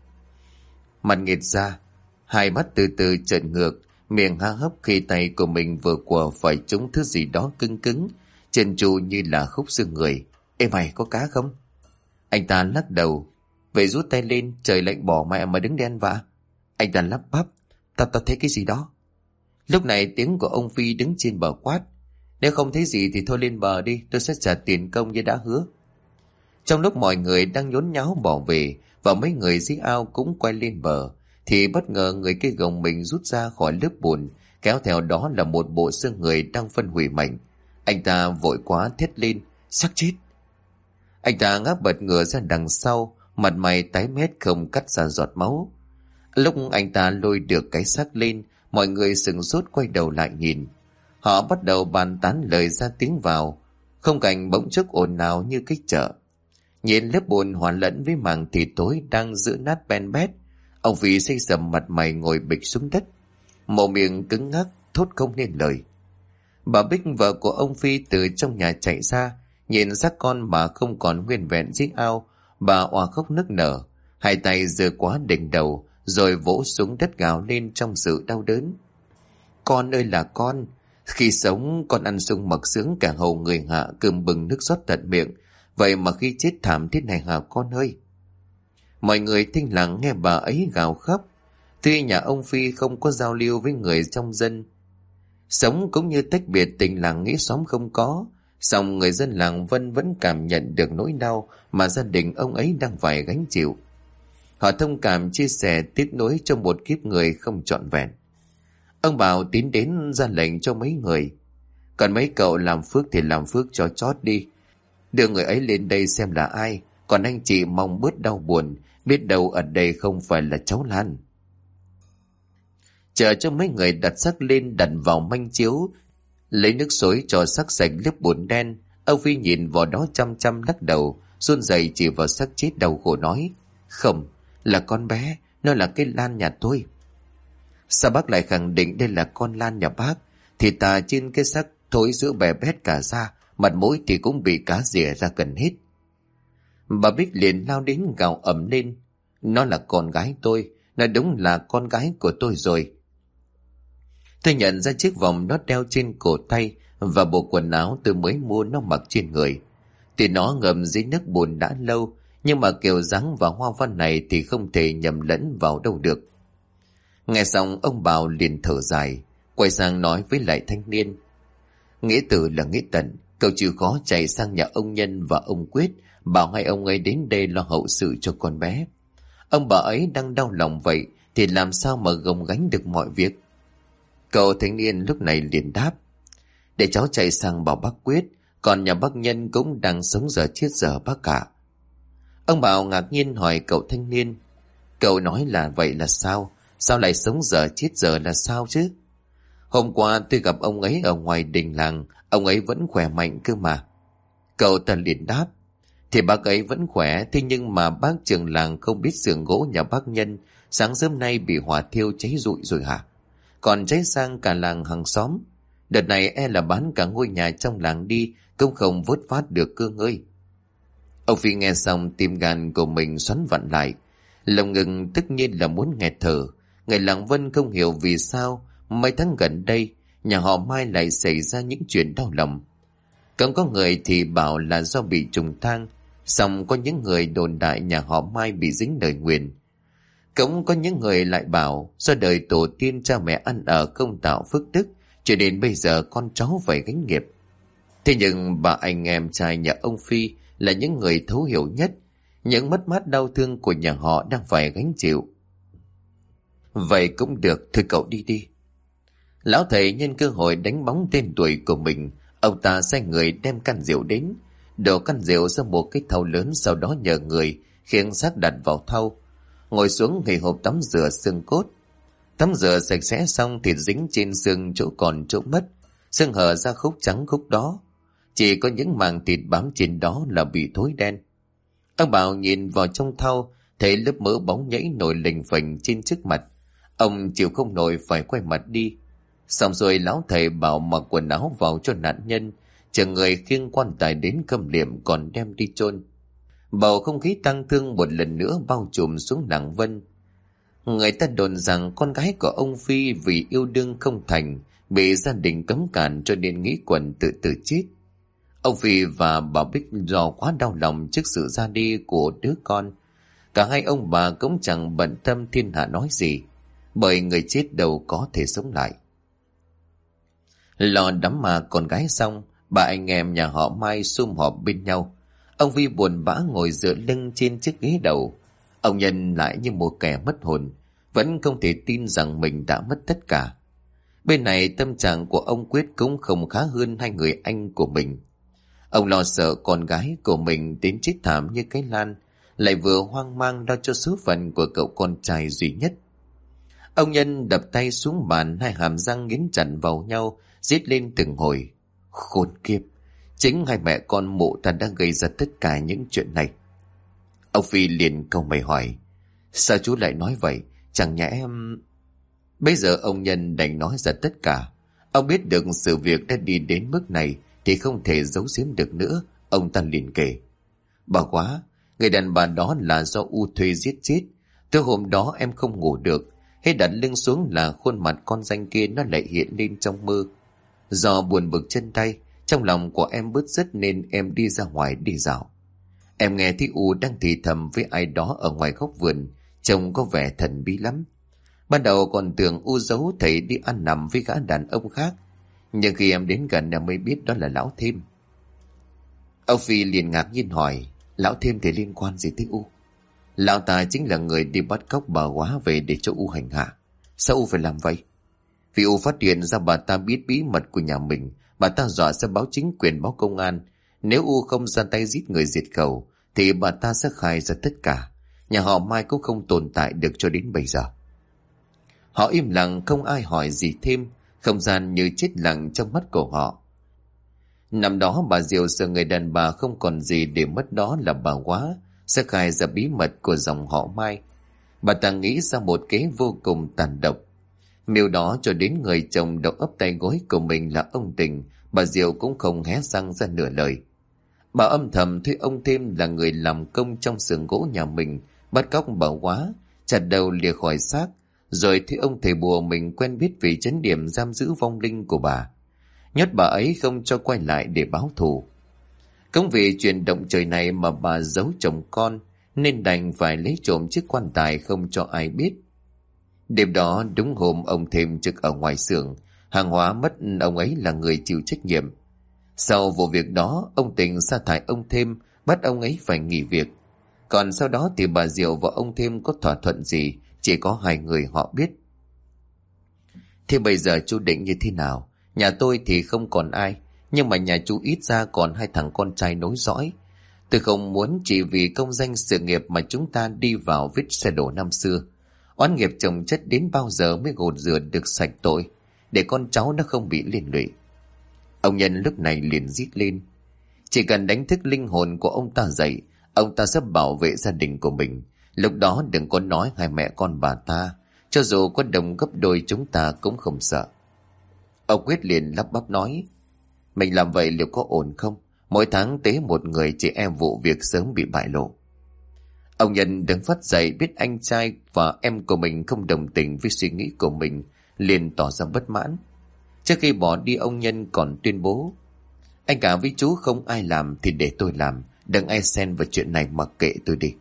Mặt nghệt ra, hai mắt từ từ trợn ngược, miệng há hốc khi tay của mình vừa quờ phải trúng thứ gì đó cứng cứng, trơn tru như là khúc xương người. Ê mày, có cá không? Anh ta lắc đầu. Vậy rút tay lên, trời lạnh bỏ mẹ mà đứng đen vạ. Anh ta lắp bắp: Tao thấy cái gì đó. Lúc này tiếng của ông Phi đứng trên bờ quát: Nếu không thấy gì thì thôi lên bờ đi, tôi sẽ trả tiền công như đã hứa. Trong lúc mọi người đang nhốn nháo bỏ về và mấy người dưới ao cũng quay lên bờ, thì bất ngờ người kia gồng mình rút ra khỏi lớp bùn, kéo theo đó là một bộ xương người đang phân hủy mạnh. Anh ta vội quá thét lên: Xác chết! Anh ta ngáp bật ngửa ra đằng sau, mặt mày tái mét không cắt ra giọt máu. Lúc anh ta lôi được cái xác lên, mọi người sửng sốt quay đầu lại nhìn. Họ bắt đầu bàn tán lời ra tiếng vào. Không cảnh bỗng chốc ồn ào như cái chợ. Nhìn lớp bùn hòa lẫn với màng thịt tối đang giữ nát ben bét, ông Phi xây sầm mặt mày ngồi bịch xuống đất, mồm miệng cứng ngắc thốt không nên lời. Bà Bích, vợ của ông Phi, từ trong nhà chạy ra, nhìn xác con mà không còn nguyên vẹn dưới ao. Bà òa khóc nức nở, hai tay giơ quá đỉnh đầu rồi vỗ xuống đất gào lên trong sự đau đớn. Con ơi là con! Khi sống con ăn sung mặc sướng cả hầu người hạ, cơm bừng nước rót tận miệng. Vậy mà khi chết thảm thế này hả con ơi? Mọi người thinh lặng nghe bà ấy gào khóc. Tuy nhà ông Phi không có giao lưu với người trong dân, sống cũng như tách biệt, tình làng nghĩa xóm không có, song người dân làng Vân vẫn cảm nhận được nỗi đau mà gia đình ông ấy đang phải gánh chịu. Họ thông cảm chia sẻ tiếc nuối cho một kiếp người không trọn vẹn. Ông Bảo tiến đến ra lệnh cho mấy người: Còn mấy cậu làm phước thì làm phước cho chót đi, đưa người ấy lên đây xem là ai. Còn anh chị mong bớt đau buồn, biết đâu ở đây không phải là cháu Lan. Chờ cho mấy người đặt xác lên, đặt vào manh chiếu, lấy nước xối cho xác sạch lớp bùn đen. Ông Phi nhìn vào đó chăm chăm lắc đầu, run rẩy chỉ vào xác chết đau khổ nói: Không, là con bé, nó là cái Lan nhà tôi. Sao bác lại khẳng định đây là con Lan nhà bác? Thì tà trên cái xác thối giữa bè bét cả da, mặt mũi thì cũng bị cá rỉa ra gần hết. Bà Bích liền lao đến gào ầm lên: Nó là con gái tôi, nó đúng là con gái của tôi rồi. Tôi nhận ra chiếc vòng nó đeo trên cổ tay và bộ quần áo tôi mới mua nó mặc trên người. Tuy nó ngầm dưới nước bùn đã lâu, nhưng mà kiểu dáng và hoa văn này thì không thể nhầm lẫn vào đâu được. Nghe xong ông Bảo liền thở dài, quay sang nói với lại thanh niên: Nghĩa tử là nghĩa tận, cậu chịu khó chạy sang nhà ông Nhân và ông Quyết, bảo hai ông ấy đến đây lo hậu sự cho con bé. Ông bà ấy đang đau lòng vậy thì làm sao mà gồng gánh được mọi việc. Cậu thanh niên lúc này liền đáp: để cháu chạy sang bảo bác Quyết, còn nhà bác Nhân cũng đang sống giờ chết giờ bác cả. Ông Bảo ngạc nhiên hỏi cậu thanh niên: cậu nói là vậy là sao? Sao lại sống giờ chết giờ là sao chứ? Hôm qua tôi gặp ông ấy ở ngoài đình làng, ông ấy vẫn khỏe mạnh cơ mà. Cậu ta liền đáp: thì bác ấy vẫn khỏe, thế nhưng mà bác trưởng làng không biết xưởng gỗ nhà bác Nhân sáng sớm nay bị hỏa thiêu cháy rụi rồi hả? Còn cháy sang cả làng hàng xóm. Đợt này e là bán cả ngôi nhà trong làng đi cũng không vớt phát được Cương ơi. Ông Phi nghe xong tim gan của mình xoắn vặn lại, lòng ngực tất nhiên là muốn nghẹt thở. Người làng Vân không hiểu vì sao mấy tháng gần đây nhà họ Mai lại xảy ra những chuyện đau lòng. Cũng có người thì bảo là do bị trùng thang, song có những người đồn đại nhà họ Mai bị dính lời nguyền. Cũng có những người lại bảo do đời tổ tiên cha mẹ ăn ở không tạo phước đức, cho đến bây giờ con cháu phải gánh nghiệp. Thế nhưng bà anh em trai nhà ông Phi là những người thấu hiểu nhất những mất mát đau thương của nhà họ đang phải gánh chịu. Vậy cũng được, thôi cậu đi đi. Lão thầy nhân cơ hội đánh bóng tên tuổi của mình, ông ta sai người đem căn rượu đến, đổ căn rượu ra một cái thau lớn, sau đó nhờ người khiêng xác đặt vào thau, ngồi xuống nghỉ hộp tắm rửa xương cốt. Tắm rửa sạch sẽ xong, thịt dính trên xương chỗ còn chỗ mất, xương hở ra khúc trắng khúc đó, chỉ có những màng thịt bám trên đó là bị thối đen. Ông Bảo nhìn vào trong thau, thấy lớp mỡ bóng nhảy nổi lềnh phềnh trên trước mặt. Ông chịu không nổi phải quay mặt đi. Xong rồi lão thầy bảo mặc quần áo vào cho nạn nhân, chờ người khiêng quan tài đến khâm liệm còn đem đi chôn. Bầu không khí tang thương một lần nữa bao trùm xuống làng Vân. Người ta đồn rằng con gái của ông Phi vì yêu đương không thành, bị gia đình cấm cản cho nên nghĩ quẩn tự tử chết. Ông Phi và bà Bích do quá đau lòng trước sự ra đi của đứa con, cả hai ông bà cũng chẳng bận tâm thiên hạ nói gì, bởi người chết đâu có thể sống lại. Lo đám ma con gái xong, bà anh em nhà họ Mai sum họp bên nhau. Ông Phi buồn bã ngồi dựa lưng trên chiếc ghế đầu. Ông Nhân lại như một kẻ mất hồn, vẫn không thể tin rằng mình đã mất tất cả. Bên này tâm trạng của ông Quyết cũng không khá hơn hai người anh của mình. Ông lo sợ con gái của mình đến chết thảm như cái Lan, lại vừa hoang mang lo cho số phận của cậu con trai duy nhất. Ông Nhân đập tay xuống bàn, hai hàm răng nghiến chặt vào nhau, rít lên từng hồi. Khốn kiếp, chính hai mẹ con mụ ta đã gây ra tất cả những chuyện này. Ông Phi liền cau mày hỏi: sao chú lại nói vậy? Chẳng nhẽ em... Bây giờ ông Nhân đành nói ra tất cả. Ông biết được sự việc đã đi đến mức này thì không thể giấu giếm được nữa. Ông ta liền kể: bà quá, người đàn bà đó là do U thuê giết chết. Từ hôm đó em không ngủ được, hết đặt lưng xuống là khuôn mặt con danh kia nó lại hiện lên trong mơ. Do buồn bực chân tay, trong lòng của em bứt rứt nên em đi ra ngoài đi dạo. Em nghe thấy U đang thì thầm với ai đó ở ngoài góc vườn, trông có vẻ thần bí lắm. Ban đầu còn tưởng U giấu thầy đi ăn nằm với gã đàn ông khác, nhưng khi em đến gần em mới biết đó là lão Thêm. Ông Phi liền ngạc nhiên hỏi: lão Thêm thì liên quan gì tới U? Lão ta chính là người đi bắt cóc bà quá về để cho U hành hạ. Sao U phải làm vậy? Vì U phát hiện ra bà ta biết bí mật của nhà mình, bà ta dọa sẽ báo chính quyền, báo công an. Nếu U không ra tay giết người diệt khẩu thì bà ta sẽ khai ra tất cả. Nhà họ Mai cũng không tồn tại được cho đến bây giờ. Họ im lặng, không ai hỏi gì thêm, không gian như chết lặng trong mắt của họ. Năm đó bà Diệu sợ người đàn bà không còn gì để mất đó là bà quá sẽ khai ra bí mật của dòng họ Mai. Bà ta nghĩ ra một kế vô cùng tàn độc. Miêu đó cho đến người chồng đầu ấp tay gối của mình là ông Tình, bà Diệu cũng không hé răng ra nửa lời. Bà âm thầm thuê ông Thêm là người làm công trong xưởng gỗ nhà mình, bắt cóc bà quá, chặt đầu lìa khỏi xác, rồi thuê ông thầy bùa mình quen biết vì trấn điểm giam giữ vong linh của bà, nhốt bà ấy không cho quay lại để báo thù. Cũng vì chuyện động trời này mà bà giấu chồng con, nên đành phải lấy trộm chiếc quan tài không cho ai biết. Đêm đó đúng hôm ông Thêm trực ở ngoài xưởng, Hàng hóa mất, ông ấy là người chịu trách nhiệm. Sau vụ việc đó, ông Tình sa thải ông Thêm, bắt ông ấy phải nghỉ việc. Còn sau đó thì bà Diệu và ông Thêm có thỏa thuận gì, chỉ có hai người họ biết. Thế bây giờ chú định như thế nào? Nhà tôi thì không còn ai, nhưng mà nhà chú ít ra còn hai thằng con trai nối dõi. Tôi không muốn chỉ vì công danh sự nghiệp mà chúng ta đi vào vết xe đổ năm xưa. Oán nghiệp chồng chất đến bao giờ mới gột rửa được sạch tội, để con cháu nó không bị liên lụy. Ông Nhân lúc này liền rít lên. Chỉ cần đánh thức linh hồn của ông ta dậy, ông ta sẽ bảo vệ gia đình của mình. Lúc đó đừng có nói hai mẹ con bà ta, cho dù có đồng gấp đôi chúng ta cũng không sợ. Ông Quyết liền lắp bắp nói, mình làm vậy liệu có ổn không? Mỗi tháng tế một người, chị em vụ việc sớm bị bại lộ. Ông Nhân đứng phắt dậy, biết anh trai và em của mình không đồng tình với suy nghĩ của mình, liền tỏ ra bất mãn. Trước khi bỏ đi, ông Nhân còn tuyên bố, anh cả với chú không ai làm thì để tôi làm, đừng ai xen vào chuyện này, mặc kệ tôi đi.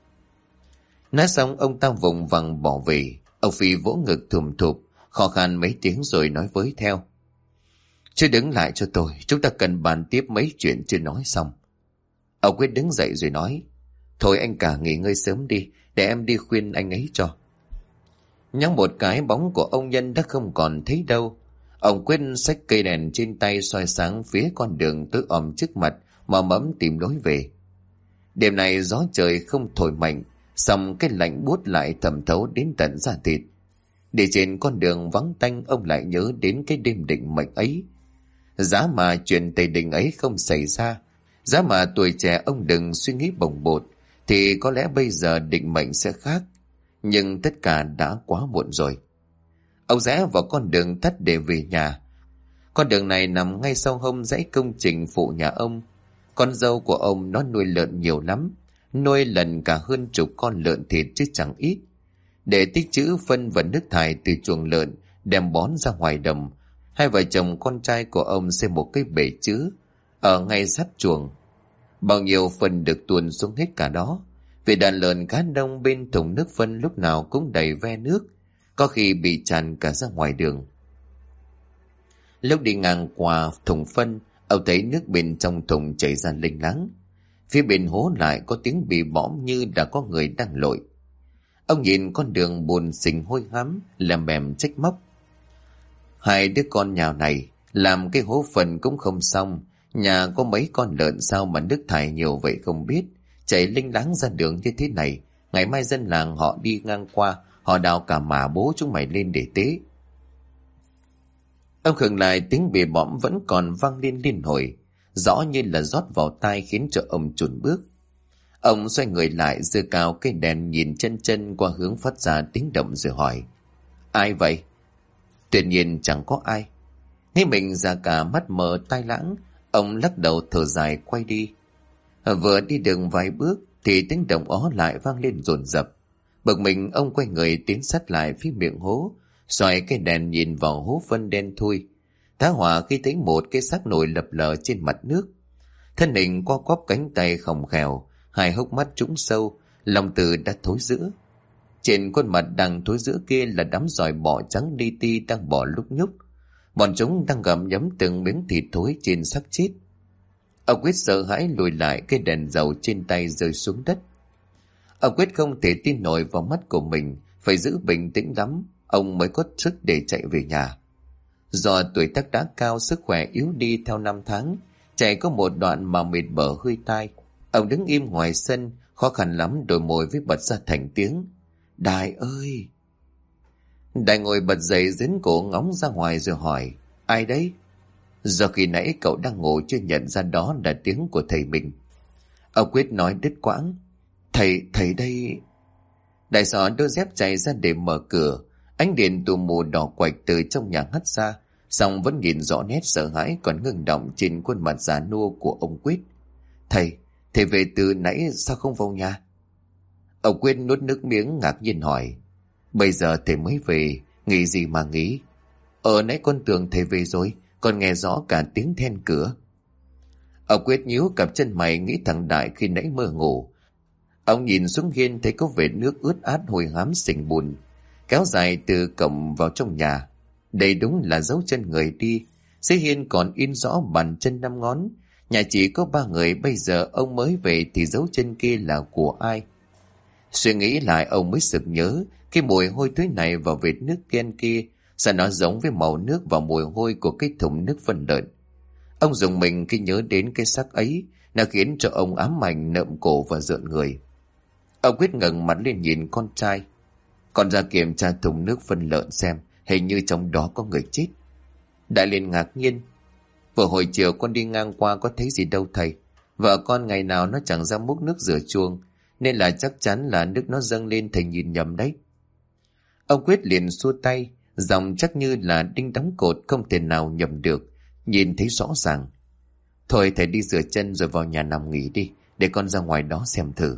Nói xong ông ta vùng vằng bỏ về. Ông Phi vỗ ngực thùm thụp, khó khăn mấy tiếng rồi nói với theo, chứ đứng lại cho tôi, chúng ta cần bàn tiếp mấy chuyện chưa nói xong. Ông Quyết đứng dậy rồi nói, thôi anh cả nghỉ ngơi sớm đi, để em đi khuyên anh ấy cho. Nhắm một cái, bóng của ông Nhân đã không còn thấy đâu. Ông Quyết xách cây đèn trên tay soi sáng phía con đường tối om trước mặt mà mẫm tìm lối về. Đêm này gió trời không thổi mạnh, song cái lạnh buốt lại thẩm thấu đến tận da thịt. Đi trên con đường vắng tanh, ông lại nhớ đến cái đêm định mệnh ấy. Giá mà chuyện tày đình ấy không xảy ra, giá mà tuổi trẻ ông đừng suy nghĩ bồng bột, thì có lẽ bây giờ định mệnh sẽ khác. Nhưng tất cả đã quá muộn rồi. Ông rẽ vào con đường tắt để về nhà. Con đường này nằm ngay sau hông dãy công trình phụ nhà ông. Con dâu của ông nó nuôi lợn nhiều lắm, nuôi lần cả hơn chục con lợn thịt chứ chẳng ít. Để tích trữ phân và nước thải từ chuồng lợn đem bón ra ngoài đồng, hai vợ chồng con trai của ông xây một cái bể chứa ở ngay sát chuồng. Bao nhiêu phân được tuồn xuống hết cả đó, vì đàn lợn cá đông bên thùng nước phân lúc nào cũng đầy ve nước, có khi bị tràn cả ra ngoài đường. Lúc đi ngang qua thùng phân, ông thấy nước bên trong thùng chảy ra lênh láng. Phía bên hố lại có tiếng bị bõm như đã có người đang lội. Ông nhìn con đường bùn xình hôi hám, lèm bèm trách móc. Hai đứa con nhà này làm cái hố phân cũng không xong, nhà có mấy con lợn sao mà nước thải nhiều vậy không biết, chảy lênh láng ra đường như thế này. Ngày mai dân làng họ đi ngang qua, họ đào cả mả bố chúng mày lên để tế. Ông khựng lại, tiếng bì bõm vẫn còn vang lên liên hồi, rõ như là rót vào tai khiến cho ông chùn bước. Ông xoay người lại, giơ cao cây đèn nhìn chân chân qua hướng phát ra tiếng động rồi hỏi, ai vậy? Tuyệt nhiên chẳng có ai. Thấy mình già cả, mắt mờ tai lãng, ông lắc đầu thở dài quay đi. Vừa đi được vài bước thì tiếng động ó lại vang lên dồn dập. Bực mình, ông quay người tiến sát lại phía miệng hố, xoay cây đèn nhìn vào hố phân đen thui. Tá hỏa khi thấy một cái xác nổi lập lờ trên mặt nước. Thân hình co quắp, cánh tay khòng khèo, hai hốc mắt trũng sâu, lòng từ đã thối rữa. Trên khuôn mặt đang thối rữa kia là đám giòi bọ trắng li ti đang bò lúc nhúc. Bọn chúng đang gặm nhấm từng miếng thịt thối trên xác chết. Ông Quyết sợ hãi lùi lại, cây đèn dầu trên tay rơi xuống đất. Ông Quyết không thể tin nổi vào mắt của mình, phải giữ bình tĩnh lắm, ông mới có sức để chạy về nhà. Do tuổi tác đã cao, sức khỏe yếu đi theo năm tháng, chạy có một đoạn mà mệt bở hơi tai. Ông đứng im ngoài sân, khó khăn lắm đôi môi với bật ra thành tiếng, Đại ơi! Đại ngồi bật dậy, dính cổ ngóng ra ngoài rồi hỏi, ai đấy? Do khi nãy cậu đang ngủ chưa nhận ra đó là tiếng của thầy mình. Ông Quyết nói đứt quãng, thầy đây. Đại sọ đôi dép chạy ra để mở cửa, ánh điện tù mù đỏ quạch từ trong nhà hắt ra, song vẫn nhìn rõ nét sợ hãi còn ngưng động trên khuôn mặt già nua của ông Quyết. Thầy về từ nãy sao không vào nhà? Ông Quyết nuốt nước miếng ngạc nhiên hỏi, bây giờ thầy mới về, nghĩ gì mà nghĩ? Nãy con tưởng thầy về rồi, con nghe rõ cả tiếng then cửa. Ông Quyết nhíu cặp chân mày, nghĩ thằng Đại khi nãy mơ ngủ. Ông nhìn xuống hiên thấy có vệt nước ướt át hôi hám sình bùn kéo dài từ cổng vào trong nhà. Đây đúng là dấu chân người đi. Dưới hiên còn in rõ bàn chân 5 ngón. Nhà chỉ có 3 người, bây giờ ông mới về thì dấu chân kia là của ai? Suy nghĩ lại ông mới sực nhớ cái mùi hôi thối này và vệt nước ken kia, sao nó giống với màu nước và mùi hôi của cái thùng nước phân lợn. Ông dùng mình khi nhớ đến cái xác ấy, nó khiến cho ông ám ảnh nợm cổ và rợn người. Ông quyết ngẩng mặt lên nhìn con trai. Con ra kiểm tra thùng nước phân lợn xem, hình như trong đó có người chết. Đại Liên ngạc nhiên. Vừa hồi chiều con đi ngang qua có thấy gì đâu thầy. Vợ con ngày nào nó chẳng ra múc nước rửa chuông, nên là chắc chắn là nước nó dâng lên, thầy nhìn nhầm đấy. Ông Quyết liền xua tay, giọng chắc như là đinh đóng cột, không thể nào nhầm được, nhìn thấy rõ ràng. Thôi thầy đi rửa chân rồi vào nhà nằm nghỉ đi, để con ra ngoài đó xem thử.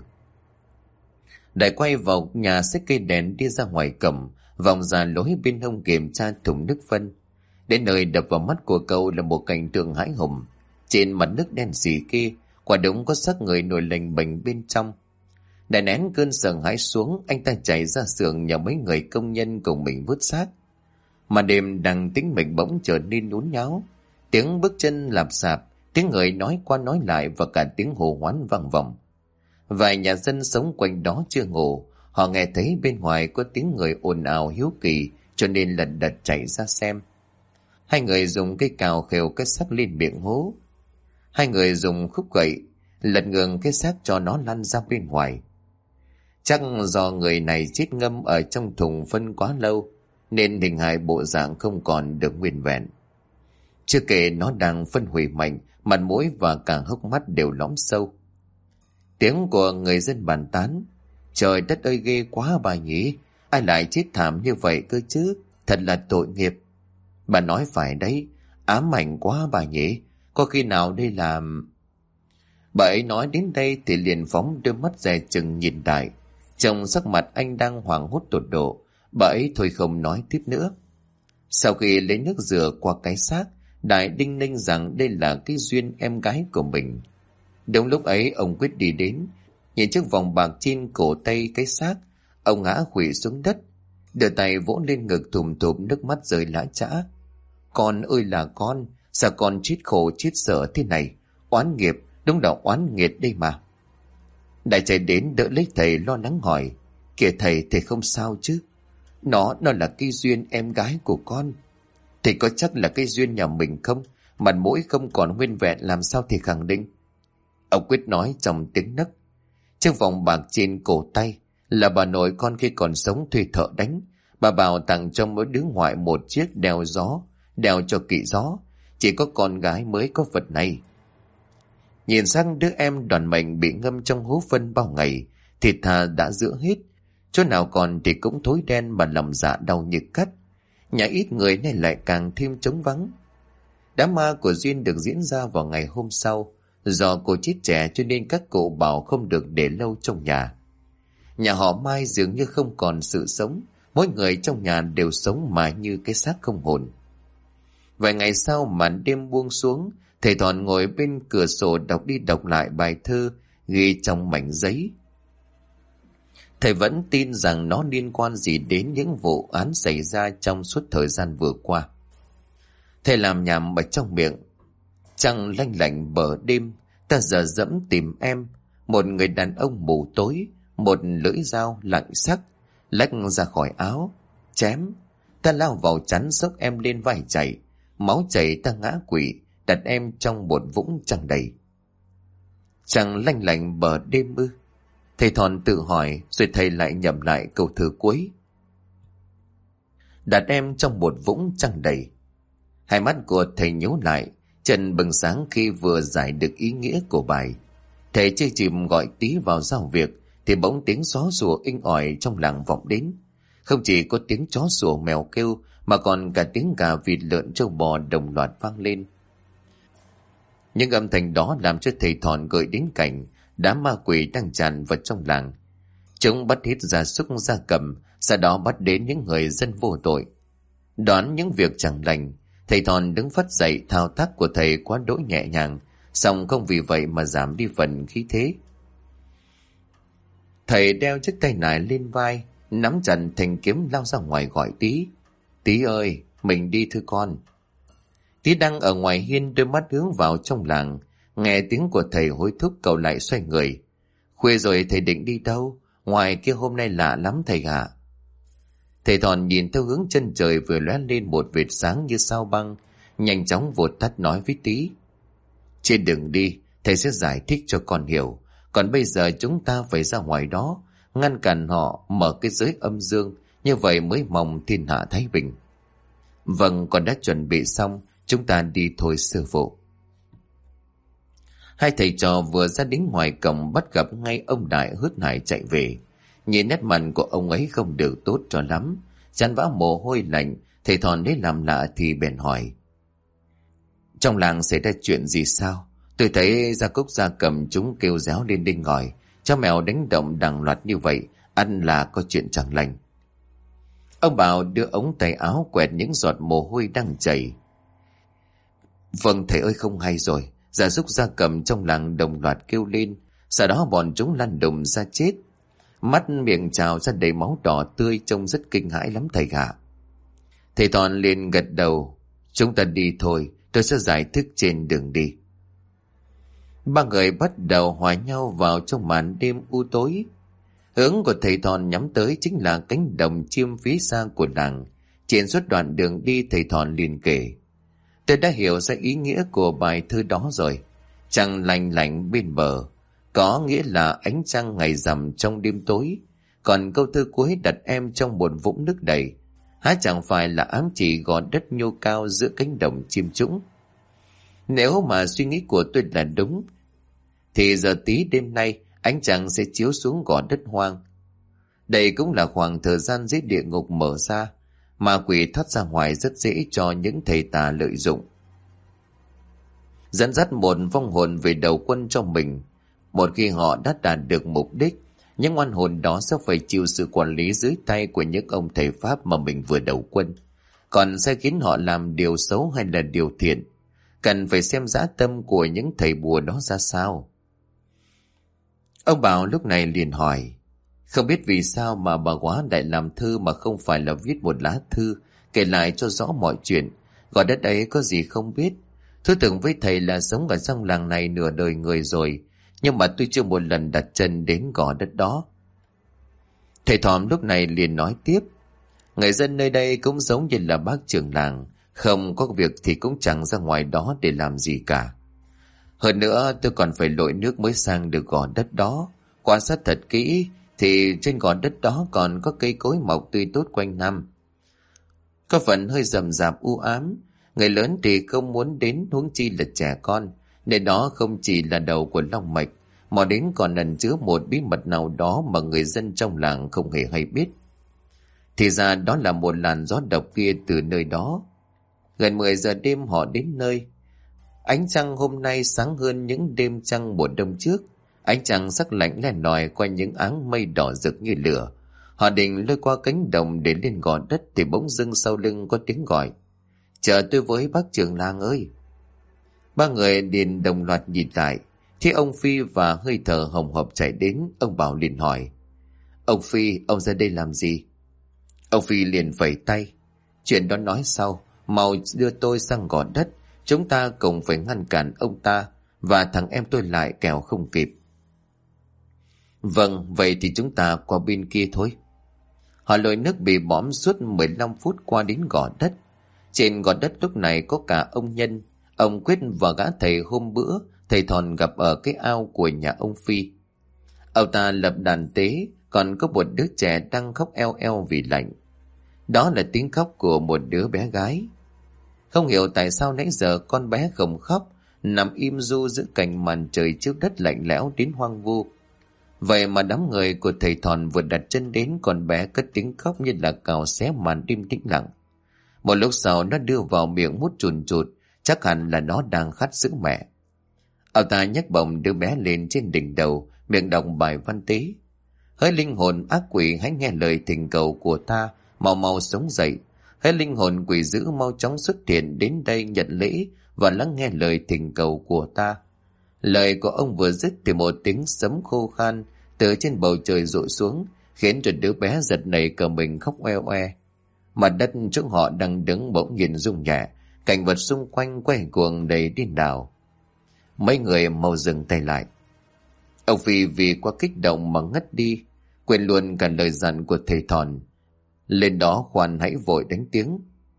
Đại quay vào nhà xách cây đèn đi ra ngoài cổng, vòng ra lối bên hông kiểm tra thùng nước phân. Đến nơi đập vào mắt của cậu là một cảnh tượng hãi hùng. Trên mặt nước đen sì kia, quả đúng có xác người nổi lềnh bềnh bên trong. Đại nén cơn sợ hãi xuống, anh ta chạy ra xưởng nhờ mấy người công nhân cùng mình vớt xác. Mà đêm đang tĩnh mịch bỗng trở nên nhốn nháo. Tiếng bước chân lạp xạp, tiếng người nói qua nói lại và cả tiếng hô hoán vang vọng. Vài nhà dân sống quanh đó chưa ngủ, họ nghe thấy bên ngoài có tiếng người ồn ào hiếu kỳ, cho nên lật đật chạy ra xem. Hai người dùng cây cào khều cái xác lên miệng hố. Hai người dùng khúc gậy lật ngược cái xác cho nó lăn ra bên ngoài. Chắc do người này chết ngâm ở trong thùng phân quá lâu, nên hình hài bộ dạng không còn được nguyên vẹn. Chưa kể nó đang phân hủy mạnh, mặt mũi và cả hốc mắt đều lõm sâu. Tiếng của người dân bàn tán: trời đất ơi, ghê quá bà nhỉ, ai lại chết thảm như vậy cơ chứ, thật là tội nghiệp. Bà nói phải đấy, ám ảnh quá bà nhỉ, có khi nào đây là... Bà ấy nói đến đây thì liền phóng đôi mắt dè chừng nhìn Đại. Trong sắc mặt anh đang hoảng hốt tột độ, bà ấy thôi không nói tiếp nữa. Sau khi lấy nước rửa qua cái xác, Đại đinh ninh rằng đây là cái Duyên, em gái của mình. Đúng lúc ấy ông Quyết đi đến, nhìn chiếc vòng bạc trên cổ tay cái xác, ông ngã khuỵu xuống đất, đưa tay vỗ lên ngực thùm thụp, nước mắt rơi lã chã. Con ơi là con, sao con chết khổ chết sở thế này, oán nghiệp, đúng là oán nghiệt đây mà. Đại chạy đến đỡ lấy thầy, lo lắng hỏi: kìa thầy không sao chứ? Nó là cái Duyên, em gái của con. Thầy có chắc là cái Duyên nhà mình không? Mặt mũi không còn nguyên vẹn, làm sao thì khẳng định? Ông Quyết nói trong tiếng nấc. Chiếc vòng bạc trên cổ tay là bà nội con khi còn sống thuê thợ đánh. Bà bảo tặng cho mỗi đứa ngoại một chiếc đeo gió, đeo cho kỵ gió. Chỉ có con gái mới có vật này. Nhìn sang đứa em đoàn mệnh bị ngâm trong hố phân bao ngày, thịt thà đã rữa hết, chỗ nào còn thì cũng thối đen mà lòng dạ đau như cắt. Nhà ít người nên lại càng thêm trống vắng. Đám ma của Duyên được diễn ra vào ngày hôm sau. Do cô chết trẻ cho nên các cụ bảo không được để lâu trong nhà. Nhà họ Mai dường như không còn sự sống, mỗi người trong nhà đều sống mà như cái xác không hồn. Vài ngày sau màn đêm buông xuống, thầy Thọn ngồi bên cửa sổ đọc đi đọc lại bài thơ ghi trong mảnh giấy. Thầy vẫn tin rằng nó liên quan gì đến những vụ án xảy ra trong suốt thời gian vừa qua. Thầy làm nhảm ở trong miệng: trăng lanh lảnh bờ đêm, ta giờ dẫm tìm em. Một người đàn ông mù tối, một lưỡi dao lạnh sắc lách ra khỏi áo, chém. Ta lao vào chắn xốc em lên vai chạy, máu chảy ta ngã quỵ, đặt em trong một vũng trăng đầy. Trăng lanh lảnh bờ đêm ư? Thầy Thọn tự hỏi, rồi thầy lại nhẩm lại câu thơ cuối: đặt em trong một vũng trăng đầy. Hai mắt của thầy nhíu lại, chân bừng sáng khi vừa giải được ý nghĩa của bài. Thầy chưa chìm gọi tí vào giao việc thì bỗng tiếng chó sủa inh ỏi trong làng vọng đến. Không chỉ có tiếng chó sủa mèo kêu mà còn cả tiếng gà vịt lợn trâu bò đồng loạt vang lên. Những âm thanh đó làm cho thầy Thọn gợi đến cảnh đám ma quỷ đang tràn vào trong làng. Chúng bắt hết gia súc gia cầm, sau đó bắt đến những người dân vô tội. Đoán những việc chẳng lành, thầy Thọn đứng phắt dậy, thao tác của thầy quá đỗi nhẹ nhàng, song không vì vậy mà giảm đi phần khí thế. Thầy đeo chiếc tay nải lên vai, nắm chặt thanh kiếm lao ra ngoài gọi Tí: Tí ơi, mình đi thưa con. Tí đang ở ngoài hiên, đôi mắt hướng vào trong làng, nghe tiếng của thầy hối thúc, cậu lại xoay người. Khuya rồi thầy định đi đâu? Ngoài kia hôm nay lạ lắm thầy ạ. Thầy Thòn nhìn theo hướng chân trời vừa lóe lên một vệt sáng như sao băng, nhanh chóng vụt tắt nói với Tí. Trên đường đi, thầy sẽ giải thích cho con hiểu. Còn bây giờ chúng ta phải ra ngoài đó, ngăn cản họ mở cái giới âm dương, như vậy mới mong thiên hạ thái bình. Vâng, con đã chuẩn bị xong, chúng ta đi thôi sư phụ. Hai thầy trò vừa ra đến ngoài cổng bắt gặp ngay ông Đại hớt hải chạy về. Nhìn nét mặt của ông ấy không được tốt cho lắm, chán vã mồ hôi lạnh. Thầy Thòn lấy làm lạ thì bèn hỏi: trong làng xảy ra chuyện gì sao? Tôi thấy Gia Cúc Gia Cầm chúng kêu réo lên đinh ngòi, cho mèo đánh động đằng loạt như vậy, ăn là có chuyện chẳng lành. Ông Bảo đưa ống tay áo quẹt những giọt mồ hôi đang chảy. Vâng thầy ơi, không hay rồi. Gia súc gia cầm trong làng đồng loạt kêu lên, sau đó bọn chúng lăn đùng ra chết. Mắt miệng trào ra đầy máu đỏ tươi, trông rất kinh hãi lắm thầy ạ. Thầy Thòn liền gật đầu: chúng ta đi thôi, tôi sẽ giải thích trên đường đi. Ba người bắt đầu hòa nhau vào trong màn đêm u tối. Hướng của thầy Thòn nhắm tới chính là cánh đồng chiêm phía xa của làng. Trên suốt đoạn đường đi, thầy Thòn liền kể: tôi đã hiểu ra ý nghĩa của bài thơ đó rồi. Trăng lành lạnh bên bờ, có nghĩa là ánh trăng ngày rằm trong đêm tối. Còn câu thơ cuối đặt em trong một vũng nước đầy, há chẳng phải là ám chỉ gò đất nhô cao giữa cánh đồng chiêm trũng. Nếu mà suy nghĩ của tôi là đúng, thì giờ tí đêm nay ánh trăng sẽ chiếu xuống gò đất hoang. Đây cũng là khoảng thời gian dưới địa ngục mở ra, ma quỷ thoát ra ngoài rất dễ cho những thầy tà lợi dụng, dẫn dắt một vong hồn về đầu quân cho mình. Một khi họ đã đạt được mục đích, những oan hồn đó sẽ phải chịu sự quản lý dưới tay của những ông thầy Pháp mà mình vừa đầu quân. Còn sẽ khiến họ làm điều xấu hay là điều thiện, cần phải xem dã tâm của những thầy bùa đó ra sao. Ông Bảo lúc này liền hỏi: không biết vì sao mà bà Quá lại làm thư mà không phải là viết một lá thư kể lại cho rõ mọi chuyện? Gò đất ấy có gì không biết. Tôi tưởng với thầy là sống ở trong làng này nửa đời người rồi, nhưng mà tôi chưa một lần đặt chân đến gò đất đó. Thầy Thòm lúc này liền nói tiếp: người dân nơi đây cũng giống như là bác trưởng làng, không có việc thì cũng chẳng ra ngoài đó để làm gì cả. Hơn nữa tôi còn phải lội nước mới sang được gò đất đó. Quan sát thật kỹ thì trên gò đất đó còn có cây cối mọc tươi tốt quanh năm. Có phần hơi rậm rạp u ám, người lớn thì không muốn đến, huống chi là trẻ con, nên đó không chỉ là đầu của long mạch, mà đến còn ẩn chứa một bí mật nào đó mà người dân trong làng không hề hay biết. Thì ra đó là một làn gió độc kia từ nơi đó. Gần 10 giờ đêm họ đến nơi. Ánh trăng hôm nay sáng hơn những đêm trăng mùa đông trước. Ánh trăng sắc lạnh len lỏi qua những áng mây đỏ rực như lửa. Họ định lôi qua cánh đồng để lên gò đất thì bỗng dưng sau lưng có tiếng gọi: chờ tôi với bác trưởng làng ơi. Ba người liền đồng loạt nhìn lại, thấy ông Phi và hơi thở hồng hộc chạy đến. Ông Bảo liền hỏi: ông Phi, ông ra đây làm gì? Ông Phi liền phẩy tay: chuyện đó nói sau, mau đưa tôi sang gò đất, chúng ta cùng phải ngăn cản ông ta và thằng em tôi lại, kẻo không kịp. Vâng, vậy thì chúng ta qua bên kia thôi. Họ lội nước bị bõm suốt 15 phút qua đến gò đất. Trên gò đất lúc này có cả ông Nhân, ông Quyết và gã thầy hôm bữa thầy Thòn gặp ở cái ao của nhà ông Phi. Ông ta lập đàn tế, còn có một đứa trẻ đang khóc eo eo vì lạnh. Đó là tiếng khóc của một đứa bé gái. Không hiểu tại sao nãy giờ con bé không khóc, nằm im ru giữa cảnh màn trời trước đất lạnh lẽo đến hoang vu. Vậy mà đám người của thầy Thòn vừa đặt chân đến, con bé cất tiếng khóc như là cào xé màn đêm tĩnh lặng. Một lúc sau nó đưa vào miệng mút chùn chụt, chắc hẳn là nó đang khát sữa mẹ. Ông ta nhấc bổng đứa bé lên trên đỉnh đầu, miệng đọc bài văn tế: hỡi linh hồn ác quỷ, hãy nghe lời thỉnh cầu của ta, mau mau sống dậy. Hỡi linh hồn quỷ dữ, mau chóng xuất hiện đến đây nhận lễ và lắng nghe lời thỉnh cầu của ta. Lời của ông vừa dứt thì một tiếng sấm khô khan từ trên bầu trời rội xuống, khiến cho đứa bé giật nảy cả mình khóc oe oe. Mặt đất chỗ họ đang đứng bỗng nhiên rung nhẹ, cảnh vật xung quanh quay cuồng đầy điên đảo. Mấy người mau dừng tay lại. Ông Phi vì quá kích động mà ngất đi, quên luôn cả lời dặn của thầy Thòn. Lên đó khoan hãy vội đánh tiếng.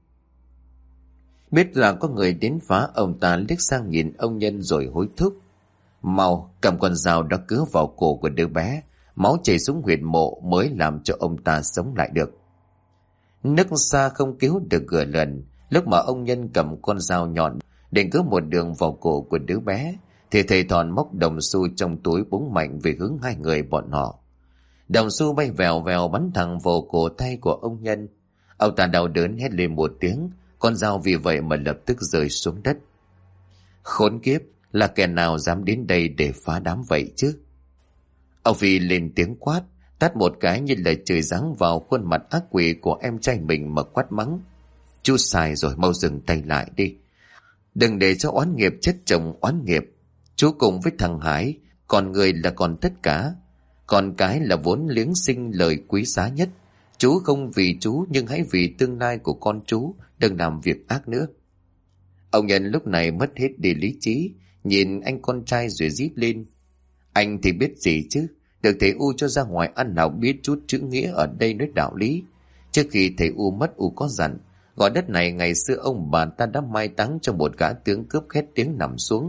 Biết là có người đến phá, ông ta liếc sang nhìn ông Nhân rồi hối thúc: mau cầm con dao đó cứa vào cổ của đứa bé, máu chảy xuống huyệt mộ mới làm cho ông ta sống lại được. Nước xa không cứu được gửa lần. Lúc mà ông Nhân cầm con dao nhọn định cứa một đường vào cổ của đứa bé, thì thầy Thòn móc đồng xu trong túi búng mạnh về hướng hai người bọn họ. Đồng xu bay vèo vèo bắn thẳng vào cổ tay của ông Nhân. Ông ta đau đớn hét lên một tiếng, con dao vì vậy mà lập tức rơi xuống đất. Khốn kiếp, là kẻ nào dám đến đây để phá đám vậy chứ? Ông Phi lên tiếng quát, tát một cái như là trời giáng vào khuôn mặt ác quỷ của em trai mình mà quát mắng: chú sai rồi, mau dừng tay lại đi. Đừng để cho oán nghiệp chất chồng oán nghiệp. Chú cùng với thằng Hải, còn người là còn tất cả. Còn cái là vốn liếng sinh lời quý giá nhất. Chú không vì chú, nhưng hãy vì tương lai của con chú, đừng làm việc ác nữa. Ông Nhân lúc này mất hết đi lý trí, nhìn anh con trai rồi rít lên: anh thì biết gì chứ, được thầy U cho ra ngoài ăn nào biết chút chữ nghĩa ở đây nói đạo lý. Trước khi thầy U mất, U có dặn gò đất này ngày xưa ông bà ta đã mai táng cho một gã tướng cướp khét tiếng nằm xuống.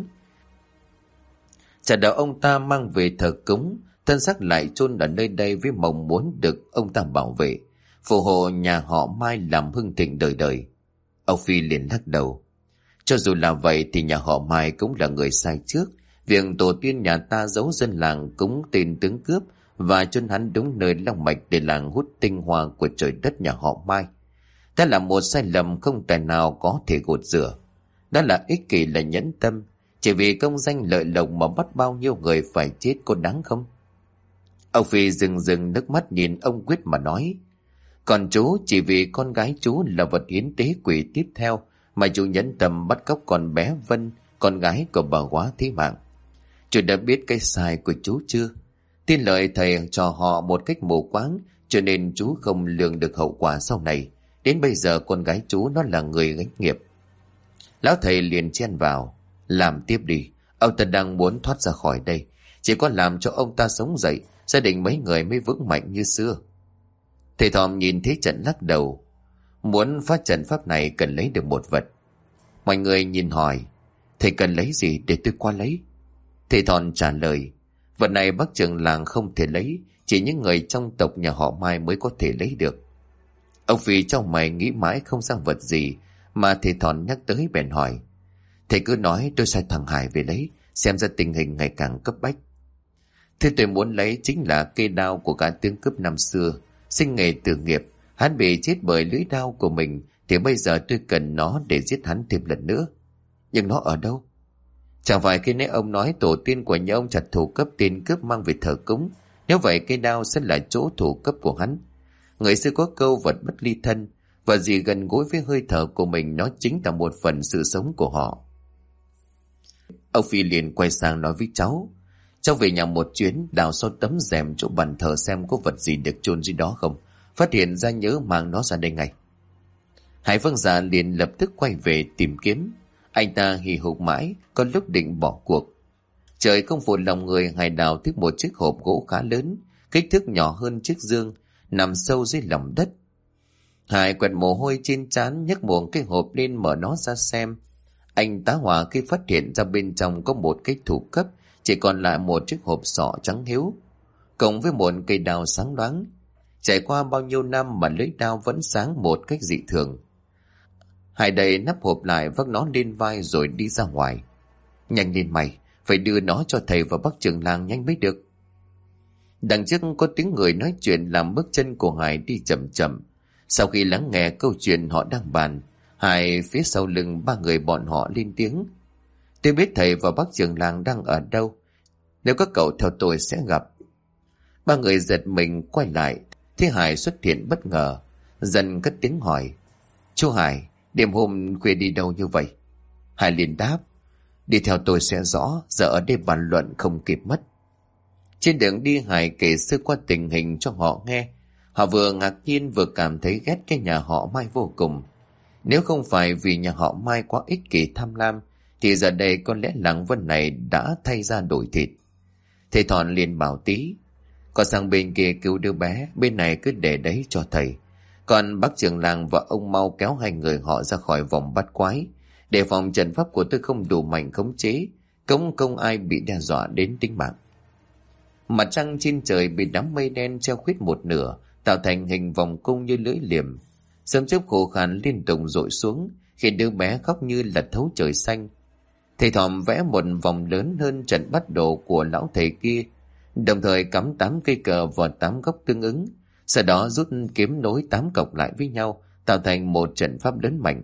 Chả đợi ông ta mang về thờ cúng, thân xác lại chôn ở nơi đây với mong muốn được ông ta bảo vệ, phù hộ nhà họ Mai làm hưng thịnh đời đời. Ông Phi liền lắc đầu: cho dù là vậy thì nhà họ Mai cũng là người sai trước. Việc tổ tiên nhà ta giấu dân làng cúng tên tướng cướp và chôn hắn đúng nơi long mạch để làng hút tinh hoa của trời đất nhà họ Mai. Đó là một sai lầm không tài nào có thể gột rửa. Đó là ích kỷ, là nhẫn tâm, chỉ vì công danh lợi lộc mà bắt bao nhiêu người phải chết, có đáng không? Ông Phi rừng nước mắt nhìn ông Quyết mà nói: còn chú chỉ vì con gái chú là vật hiến tế quỷ tiếp theo mà chú nhẫn tâm bắt cóc con bé Vân, con gái của bà Quá Thế Mạng. Chú đã biết cái sai của chú chưa? Tin lời thầy cho họ một cách mù quáng, cho nên chú không lường được hậu quả sau này. Đến bây giờ con gái chú nó là người gánh nghiệp. Lão thầy liền chen vào: làm tiếp đi, ông ta đang muốn thoát ra khỏi đây. Chỉ có làm cho ông ta sống dậy, gia đình mấy người mới vững mạnh như xưa. Thầy Thòm nhìn thế trận lắc đầu: muốn phá trận pháp này cần lấy được một vật. Mọi người nhìn hỏi: thầy cần lấy gì để tôi qua lấy? Thầy Thòn trả lời: vật này bác trưởng làng không thể lấy, chỉ những người trong tộc nhà họ Mai mới có thể lấy được. Ông Phi trong mày nghĩ mãi không ra vật gì mà thầy Thòn nhắc tới, bèn hỏi: thầy cứ nói tôi sai thằng Hải về lấy, xem ra tình hình ngày càng cấp bách. Thứ tôi muốn lấy chính là cây đao của cả tướng cướp năm xưa, sinh nghề tử nghiệp. Hắn bị chết bởi lưỡi đao của mình, thì bây giờ tôi cần nó để giết hắn thêm lần nữa. Nhưng nó ở đâu? Chẳng phải khi nãy ông nói tổ tiên của nhà ông chặt thủ cấp tên cướp mang về thờ cúng, nếu vậy cây đao sẽ là chỗ thủ cấp của hắn. Người xưa có câu vật bất ly thân, và gì gần gũi với hơi thở của mình nó chính là một phần sự sống của họ. Ông Phi liền quay sang nói với cháu: cháu về nhà một chuyến, đào sau tấm rèm chỗ bàn thờ xem có vật gì được chôn dưới đó không. Phát hiện ra nhớ mang nó ra đây ngay. Hải Vương già liền lập tức quay về tìm kiếm. Anh ta hì hục mãi, có lúc định bỏ cuộc. Trời không phụ lòng người, Hải đào thích một chiếc hộp gỗ khá lớn, kích thước nhỏ hơn chiếc dương, nằm sâu dưới lòng đất. Hải quẹt mồ hôi trên trán, nhấc muỗng cái hộp lên mở nó ra xem. Anh tá hỏa khi phát hiện ra bên trong có một cái thủ cấp, chỉ còn lại một chiếc hộp sọ trắng hiếu, cộng với một cây đao sáng loáng. Trải qua bao nhiêu năm mà lưỡi đao vẫn sáng một cách dị thường. Hải đậy nắp hộp lại, vác nó lên vai rồi đi ra ngoài. Nhanh lên mày, phải đưa nó cho thầy và bác trưởng làng nhanh mới được. Đằng trước có tiếng người nói chuyện làm bước chân của Hải đi chậm chậm. Sau khi lắng nghe câu chuyện họ đang bàn, Hải phía sau lưng ba người bọn họ lên tiếng: tôi biết thầy và bác trưởng làng đang ở đâu, nếu các cậu theo tôi sẽ gặp. Ba người giật mình quay lại, thấy Hải xuất hiện bất ngờ, dần cất tiếng hỏi: chú Hải, đêm hôm khuya đi đâu như vậy? Hải liền đáp: đi theo tôi sẽ rõ, giờ ở đây bàn luận không kịp mất. Trên đường đi, Hải kể sơ qua tình hình cho họ nghe. Họ vừa ngạc nhiên vừa cảm thấy ghét cái nhà họ Mai vô cùng. Nếu không phải vì nhà họ Mai quá ích kỷ tham lam, thì giờ đây có lẽ làng Vân này đã thay ra đổi thịt. Thầy Thọn liền bảo Tí: "Con sang bên kia cứu đứa bé, bên này cứ để đấy cho thầy. Còn bác trưởng làng và ông mau kéo hai người họ ra khỏi vòng bắt quái, để phòng trận pháp của tôi không đủ mạnh khống chế, không ai bị đe dọa đến tính mạng." Mặt trăng trên trời bị đám mây đen treo khuyết một nửa, tạo thành hình vòng cung như lưỡi liềm. Sấm chớp khô khan liên tục dội xuống, khiến đứa bé khóc như là thấu trời xanh. Thầy Thòm vẽ một vòng lớn hơn trận bắt đồ của lão thầy kia, đồng thời cắm 8 cây cờ vào 8 góc tương ứng, sau đó rút kiếm nối 8 cọc lại với nhau, tạo thành một trận pháp lớn mạnh.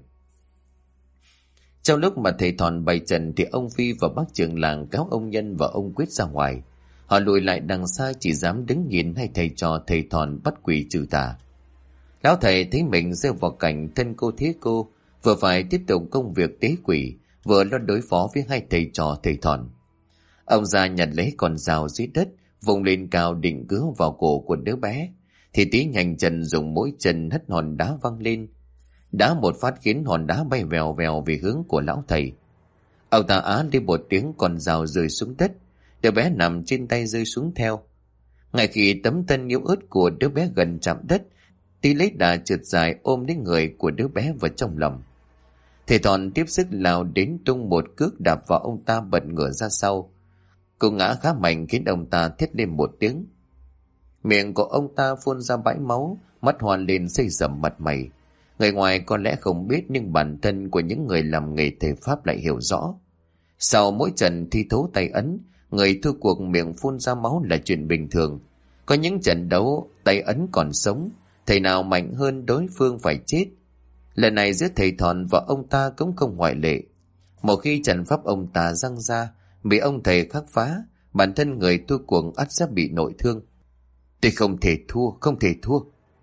Trong lúc mà thầy Thòn bày trận thì ông Phi và bác trưởng làng kéo ông Nhân và ông Quyết ra ngoài. Họ lùi lại đằng xa, chỉ dám đứng nhìn hai thầy trò thầy Thòn bắt quỷ trừ tà. Lão thầy thấy mình rơi vào cảnh thân cô thế cô, vừa phải tiếp tục công việc tế quỷ, vừa lo đối phó với hai thầy trò thầy Thòn. Ông ra nhặt lấy con dao dưới đất, vùng lên cao định cứa vào cổ của đứa bé, thì Tí nhanh chân dùng mỗi chân hất hòn đá văng lên. Đá một phát khiến hòn đá bay vèo vèo về hướng của lão thầy. Ông ta á lên một tiếng, con dao rơi xuống đất, đứa bé nằm trên tay rơi xuống theo. Ngay khi tấm thân yếu ớt của đứa bé gần chạm đất, Tí lấy đà trượt dài ôm lấy người của đứa bé vào trong lòng. Thầy Thòn tiếp sức lao đến tung một cước đạp vào ông ta, bật ngửa ra sau. Cú ngã khá mạnh khiến ông ta thét lên một tiếng. Miệng của ông ta phun ra bãi máu, mắt hoàn lên xây sẩm mặt mày. Người ngoài có lẽ không biết, nhưng bản thân của những người làm nghề thể pháp lại hiểu rõ. Sau mỗi trận thi thố tay ấn, người thua cuộc miệng phun ra máu là chuyện bình thường. Có những trận đấu tay ấn còn sống, thầy nào mạnh hơn đối phương phải chết. Lần này giữa thầy Thòn và ông ta cũng không ngoại lệ. Một khi trận pháp ông ta răng ra, bị ông thầy khắc phá, bản thân người thua cuộc ắt sẽ bị nội thương. Tôi không thể thua, không thể thua.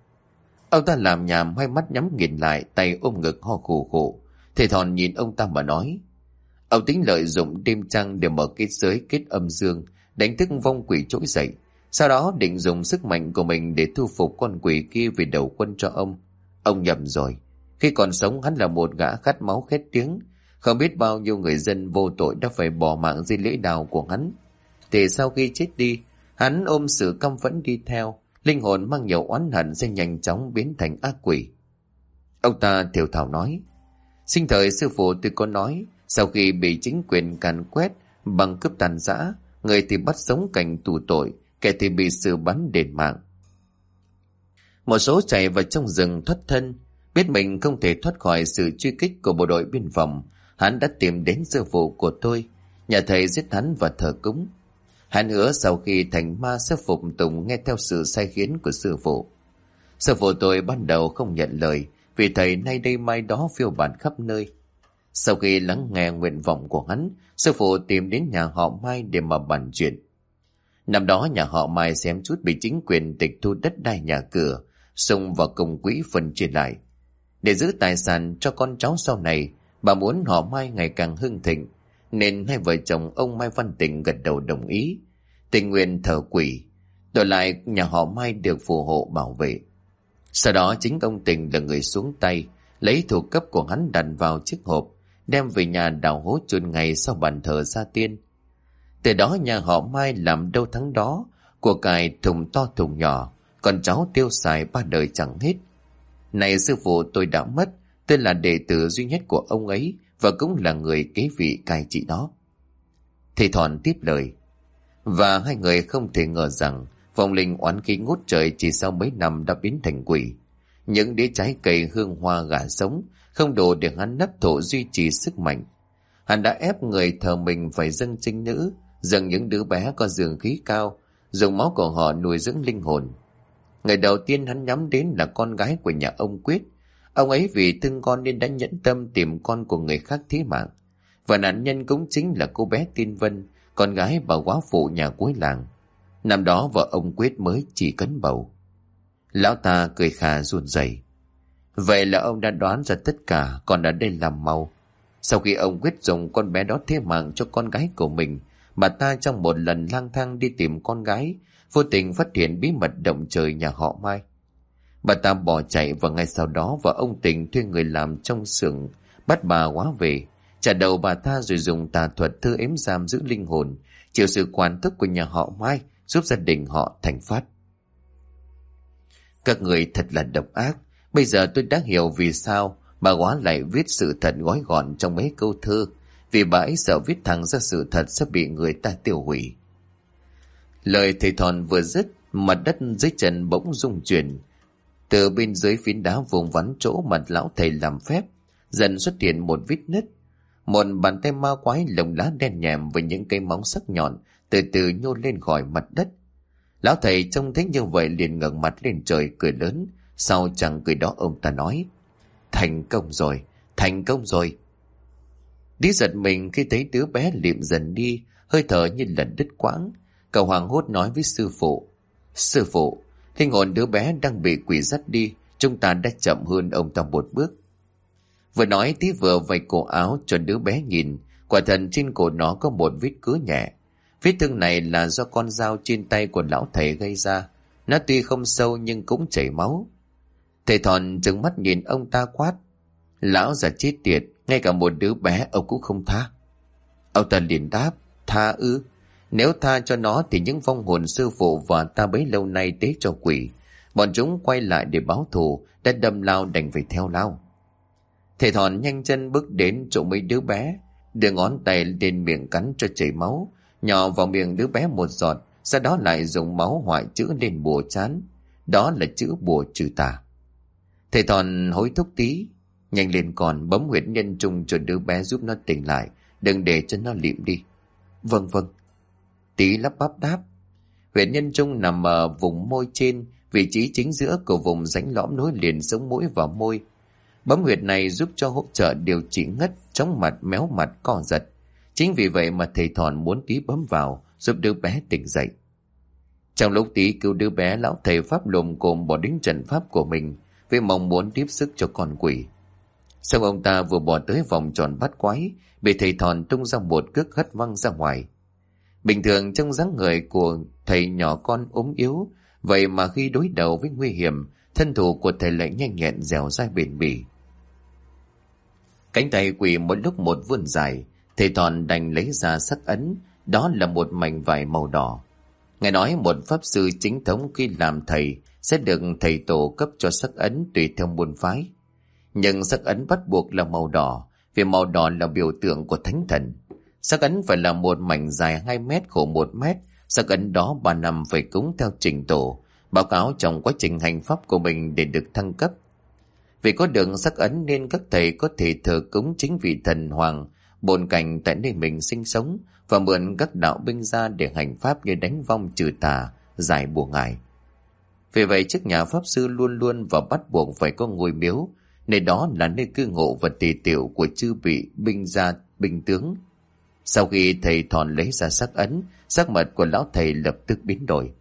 Ông ta làm nhảm, hai mắt nhắm nghiền lại, tay ôm ngực ho khổ khổ. Thầy Thòn nhìn ông ta mà nói: "Ông tính lợi dụng đêm trăng để mở kết giới kết âm dương, đánh thức vong quỷ trỗi dậy, sau đó định dùng sức mạnh của mình để thu phục con quỷ kia về đầu quân cho ông. Ông nhầm rồi. Khi còn sống hắn là một gã khát máu khét tiếng, không biết bao nhiêu người dân vô tội đã phải bỏ mạng dưới lưỡi đao của hắn. Thì sau khi chết đi, hắn ôm sự căm phẫn đi theo, linh hồn mang nhiều oán hận sẽ nhanh chóng biến thành ác quỷ." Ông ta thều thào nói: "Sinh thời sư phụ tôi có nói, sau khi bị chính quyền càn quét bằng cướp tàn dã, người thì bắt sống cảnh tù tội, kẻ thì bị xử bắn đền mạng. Một số chạy vào trong rừng thoát thân, biết mình không thể thoát khỏi sự truy kích của bộ đội biên phòng, hắn đã tìm đến sư phụ của tôi, nhà thầy giết hắn và thờ cúng. Hắn hứa sau khi thành ma sẽ phục tùng nghe theo sự sai khiến của sư phụ. Sư phụ tôi ban đầu không nhận lời, vì thầy nay đây mai đó phiêu bạt khắp nơi. Sau khi lắng nghe nguyện vọng của hắn, sư phụ tìm đến nhà họ Mai để mà bàn chuyện. Năm đó nhà họ Mai xém chút bị chính quyền tịch thu đất đai nhà cửa, xung vào công quỹ phân chia lại. Để giữ tài sản cho con cháu sau này, bà muốn họ Mai ngày càng hưng thịnh, nên hai vợ chồng ông Mai Văn Tình gật đầu đồng ý, tình nguyện thờ quỷ, đổi lại nhà họ Mai được phù hộ bảo vệ. Sau đó chính ông Tình là người xuống tay, lấy thuộc cấp của hắn đặt vào chiếc hộp, đem về nhà đào hố chôn ngay sau bàn thờ gia tiên. Từ đó nhà họ Mai làm đâu thắng đó, của cải thùng to thùng nhỏ, con cháu tiêu xài ba đời chẳng hết. Này sư phụ tôi đã mất, tôi là đệ tử duy nhất của ông ấy và cũng là người kế vị cai trị đó." Thầy Thòn tiếp lời: "Và hai người không thể ngờ rằng vong linh oán khí ngút trời chỉ sau mấy năm đã biến thành quỷ. Những đĩa trái cây hương hoa gà sống không đủ để hắn nấp thổ duy trì sức mạnh. Hắn đã ép người thờ mình phải dâng trinh nữ, dâng những đứa bé có dương khí cao, dùng máu của họ nuôi dưỡng linh hồn. Người đầu tiên hắn nhắm đến là con gái của nhà ông Quyết. Ông ấy vì thương con nên đã nhẫn tâm tìm con của người khác thí mạng. Và nạn nhân cũng chính là cô bé Tiên Vân, con gái bà góa phụ nhà cuối làng. Năm đó vợ ông Quyết mới chỉ cấn bầu." Lão ta cười khà run rẩy: "Vậy là ông đã đoán ra tất cả, còn ở đây làm mau. Sau khi ông Quyết dùng con bé đó thí mạng cho con gái của mình, bà ta trong một lần lang thang đi tìm con gái, vô tình phát hiện bí mật động trời nhà họ Mai. Bà ta bỏ chạy và ngay sau đó vợ ông Tình thuê người làm trong xưởng bắt bà Hóa về, trả đầu bà ta rồi dùng tà thuật thư ếm giam giữ linh hồn, chịu sự quản thúc của nhà họ Mai, giúp gia đình họ thành phát. Các người thật là độc ác. Bây giờ tôi đã hiểu vì sao bà Hóa lại viết sự thật gói gọn trong mấy câu thơ, vì bà ấy sợ viết thẳng ra sự thật sẽ bị người ta tiêu hủy. Lời thầy Thòn vừa dứt, mặt đất dưới chân bỗng rung chuyển. Từ bên dưới phiến đá vùng vắn chỗ mặt lão thầy làm phép, dần xuất hiện một vết nứt. Một bàn tay ma quái lồng lá đen nhèm với những cây móng sắc nhọn từ từ nhô lên khỏi mặt đất. Lão thầy trông thấy như vậy liền ngẩng mặt lên trời cười lớn. Sau chàng cười đó ông ta nói: thành công rồi, thành công rồi. Tí giật mình khi thấy đứa bé liệm dần đi, hơi thở như lần đứt quãng. Cậu hoảng hốt nói với sư phụ: sư phụ, linh hồn đứa bé đang bị quỷ dắt đi, chúng ta đã chậm hơn ông ta một bước. Vừa nói Tí vừa vạch cổ áo cho đứa bé nhìn. Quả thật trên cổ nó có một vết cứa nhẹ. Vết thương này là do con dao trên tay của lão thầy gây ra. Nó tuy không sâu nhưng cũng chảy máu. Thầy Thòn trừng mắt nhìn ông ta quát: lão già chết tiệt, ngay cả một đứa bé ông cũng không tha. Ông ta liền đáp: tha ư? Nếu tha cho nó thì những vong hồn sư phụ và ta bấy lâu nay tế cho quỷ, bọn chúng quay lại để báo thù, đã đâm lao đành phải theo lao. Thầy Thòn nhanh chân bước đến chỗ mấy đứa bé, đưa ngón tay lên miệng cắn cho chảy máu, nhỏ vào miệng đứa bé một giọt, sau đó lại dùng máu hoại chữ lên bùa trán. Đó là chữ bùa trừ tà. Thầy Thòn hối thúc Tí: nhanh lên con, bấm huyệt nhân trung cho đứa bé giúp nó tỉnh lại, đừng để cho nó lịm đi. Vâng vâng. Tí lắp bắp đáp. Huyệt nhân trung nằm ở vùng môi trên, vị trí chính giữa của vùng rãnh lõm nối liền sống mũi và môi. Bấm huyệt này giúp cho hỗ trợ điều trị ngất, chóng mặt, méo mặt, co giật. Chính vì vậy mà thầy Thòn muốn Tí bấm vào, giúp đứa bé tỉnh dậy. Trong lúc Tí cứu đứa bé, lão thầy pháp lùm cồm bỏ đến trận pháp của mình, với mong muốn tiếp sức cho con quỷ. Xong ông ta vừa bỏ tới vòng tròn bắt quái, bị thầy Thòn tung ra một cước hất văng ra ngoài. Bình thường trong dáng người của thầy nhỏ con ốm yếu, vậy mà khi đối đầu với nguy hiểm, thân thủ của thầy lại nhanh nhẹn dẻo dai bền bỉ. Cánh tay quỷ một lúc một vươn dài, thầy Thòn đành lấy ra sắc ấn, đó là một mảnh vải màu đỏ. Ngài nói một pháp sư chính thống khi làm thầy sẽ được thầy tổ cấp cho sắc ấn tùy theo môn phái. Nhưng sắc ấn bắt buộc là màu đỏ, vì màu đỏ là biểu tượng của thánh thần. Sắc ấn phải là một mảnh dài 2 mét, khổ 1 mét. Sắc ấn đó 3 năm phải cúng theo trình tổ, báo cáo trong quá trình hành pháp của mình để được thăng cấp. Vì có được sắc ấn nên các thầy có thể thờ cúng chính vị thần hoàng bồn cảnh tại nơi mình sinh sống, và mượn các đạo binh ra để hành pháp như đánh vong trừ tà, giải bùa ngải. Vì vậy trước nhà pháp sư luôn luôn và bắt buộc phải có ngôi miếu, nơi đó là nơi cư ngụ và tề tựu của chư vị binh gia binh tướng. Sau khi thầy Thòn lấy ra sắc ấn, sắc mặt của lão thầy lập tức biến đổi.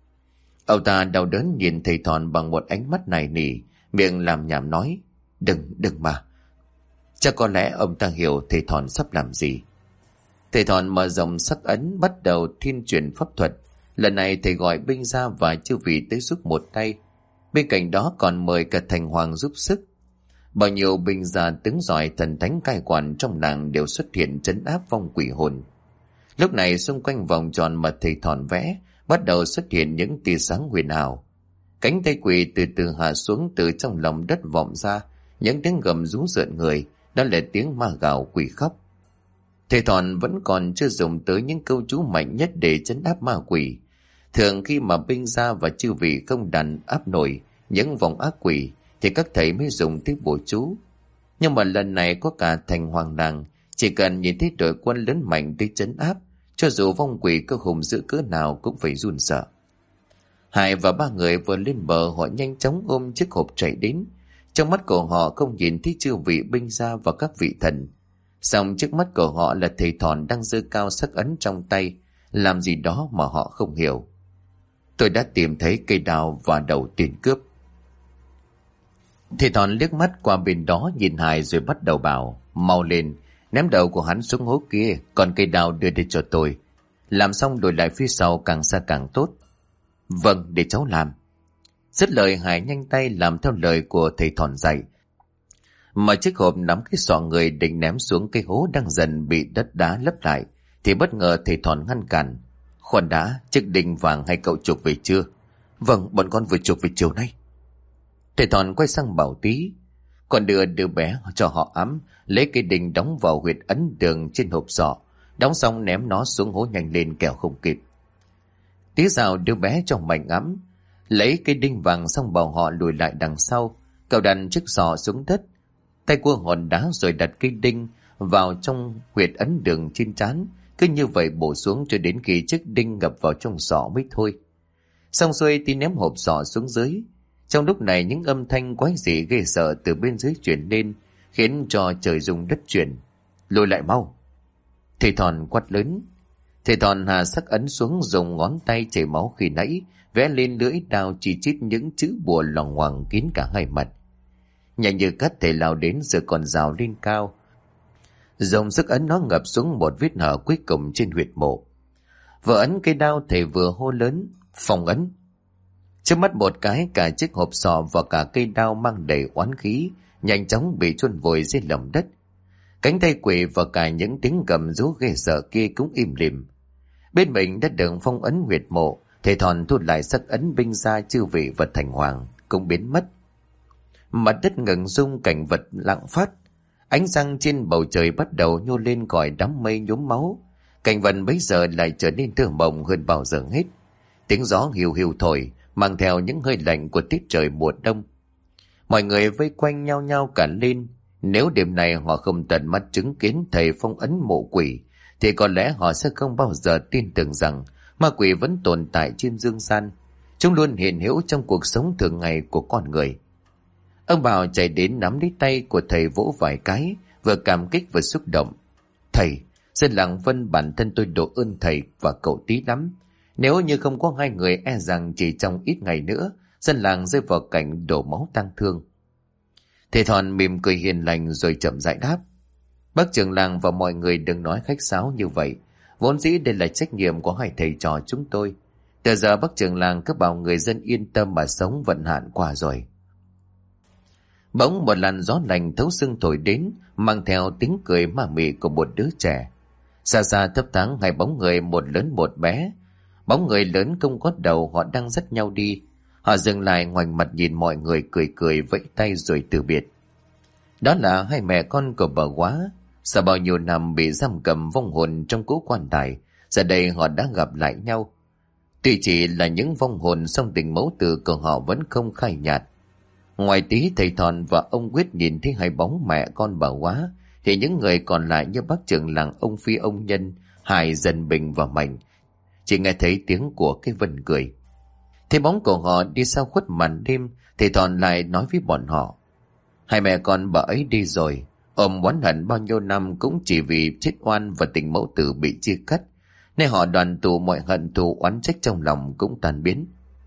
Ông ta đau đớn nhìn thầy Thòn bằng một ánh mắt nài nỉ, miệng làm nhảm nói: đừng mà. Chắc có lẽ ông ta hiểu thầy Thòn sắp làm gì. Thầy Thòn mở rộng sắc ấn, bắt đầu thiên chuyển pháp thuật. Lần này thầy gọi binh gia và chư vị tới giúp một tay. Bên cạnh đó còn mời cả thành hoàng giúp sức. Bao nhiêu binh gia tướng giỏi thần thánh cai quản trong làng đều xuất hiện trấn áp vong quỷ hồn. Lúc này xung quanh vòng tròn mà thầy Thòn vẽ bắt đầu xuất hiện những tia sáng huyền ảo. Cánh tay quỷ từ từ hạ xuống, từ trong lòng đất vọng ra những tiếng gầm rú rợn người, đó là tiếng ma gào quỷ khóc. Thầy Thòn vẫn còn chưa dùng tới những câu chú mạnh nhất để trấn áp ma quỷ. Thường khi mà binh gia và chư vị không đàn áp nổi những vòng ác quỷ thì các thầy mới dùng tới bùa chú. Nhưng mà lần này có cả thành hoàng làng, chỉ cần nhìn thấy đội quân lớn mạnh tới trấn áp, cho dù vong quỷ có hùng dữ cỡ nào cũng phải run sợ. Hải và 3 người vừa lên bờ, họ nhanh chóng ôm chiếc hộp chạy đến. Trong mắt của họ không nhìn thấy chư vị binh gia và các vị thần. Song trước mắt của họ là thầy Thòn đang giơ cao sắc ấn trong tay, làm gì đó mà họ không hiểu. Tôi đã tìm thấy cây đào và đầu tiền cướp. Thầy Thòn liếc mắt qua bên đó nhìn Hải rồi bắt đầu bảo: mau lên, ném đầu của hắn xuống hố kia, còn cây đào đưa đây cho tôi. Làm xong đổi lại phía sau càng xa càng tốt. Vâng, để cháu làm. Dứt lời Hải nhanh tay làm theo lời của thầy Thòn dạy. Mà chiếc hộp nắm cái sọ người định ném xuống cái hố đang dần bị đất đá lấp lại, thì bất ngờ thầy Thòn ngăn cản. Khoan đã, chiếc đinh vàng hay cậu chụp về chưa? Vâng, bọn con vừa chụp về chiều nay. Thầy Thòn quay sang bảo Tí. Còn đưa đứa bé cho họ ấm, lấy cái đinh đóng vào huyệt ấn đường trên hộp sọ. Đóng xong ném nó xuống hố nhanh lên kẻo không kịp. Tí rào đứa bé cho Mạnh ấm, lấy cái đinh vàng xong bảo họ lùi lại đằng sau. Cậu đặt chiếc sọ xuống đất, tay cua hòn đá rồi đặt cây đinh vào trong huyệt ấn đường trên trán. Cứ như vậy bổ xuống cho đến khi chiếc đinh ngập vào trong sọ mới thôi. Xong xuôi Tí ném hộp sọ xuống dưới. Trong lúc này những âm thanh quái dị ghê sợ từ bên dưới truyền lên, khiến cho trời rung đất chuyển. Lùi lại mau! Thầy Thòn quát lớn. Thầy Thòn hạ sắc ấn xuống, dùng ngón tay chảy máu khi nãy vẽ lên lưỡi đao chỉ chít những chữ bùa loằng ngoằng kín cả hai mặt. Nhanh như cắt thầy lao đến rồi còn rào lên cao, dùng sức ấn nó ngập xuống một vết hở cuối cùng trên huyệt mộ. Vừa ấn cây đao thầy vừa hô lớn: Phong ấn! Trước mắt một cái, cả chiếc hộp sọ và cả cây đao mang đầy oán khí nhanh chóng bị chôn vùi dưới lòng đất. Cánh tay quỷ và cả những tiếng gầm rú ghê sợ kia cũng im lìm. Bên mình đã được phong ấn huyệt mộ, thầy Thòn thu lại sắc ấn binh gia chư vị và thành hoàng cũng biến mất. Mặt đất ngừng rung, cảnh vật lặng phát. Ánh trăng trên bầu trời bắt đầu nhô lên cõi đám mây nhuốm máu. Cảnh vật bấy giờ lại trở nên thơ mộng hơn bao giờ hết. Tiếng gió hiu hiu thổi, mang theo những hơi lạnh của tiết trời mùa đông. Mọi người vây quanh nhau nhau cả lên. Nếu đêm nay họ không tận mắt chứng kiến thầy phong ấn mộ quỷ, thì có lẽ họ sẽ không bao giờ tin tưởng rằng ma quỷ vẫn tồn tại trên dương gian. Chúng luôn hiện hữu trong cuộc sống thường ngày của con người. Ông Bảo chạy đến nắm lấy tay của thầy vỗ vài cái, vừa cảm kích vừa xúc động. Thầy, dân làng Vân bản thân tôi độ ơn thầy và cậu Tí lắm. Nếu như không có hai người e rằng chỉ trong ít ngày nữa, dân làng rơi vào cảnh đổ máu tang thương. Thầy Thòn mỉm cười hiền lành rồi chậm rãi đáp. Bác trưởng làng và mọi người đừng nói khách sáo như vậy. Vốn dĩ đây là trách nhiệm của hai thầy trò chúng tôi. Từ giờ bác trưởng làng cứ bảo người dân yên tâm mà sống, vận hạn qua rồi. Bỗng một làn gió lạnh thấu xương thổi đến, mang theo tiếng cười ma mị của một đứa trẻ. Xa xa thấp thoáng hai bóng người, một lớn một bé. Bóng người lớn không có đầu, họ đang dắt nhau đi. Họ dừng lại ngoảnh mặt nhìn mọi người, cười cười vẫy tay rồi từ biệt. Đó là hai mẹ con của bà Quá. Sau bao nhiêu năm bị giam cầm vong hồn trong cố quan tài, giờ đây họ đã gặp lại nhau. Tuy chỉ là những vong hồn, song tình mẫu tử của họ vẫn không phai nhạt. Ngoài Tí, thầy Thòn và ông Quyết nhìn thấy hai bóng mẹ con bà Quá, thì những người còn lại như bác trưởng làng, ông Phi, ông Nhân, Hải, Dần, Bình và Mạnh chỉ nghe thấy tiếng của cái Vân cười. Thấy bóng của họ đi sau khuất màn đêm, thầy Thòn lại nói với bọn họ: hai mẹ con bà ấy đi rồi, ôm oán hận bao nhiêu năm cũng chỉ vì chết oan và tình mẫu tử bị chia cắt, nên họ đoàn tụ, mọi hận thù oán trách trong lòng cũng tan biến.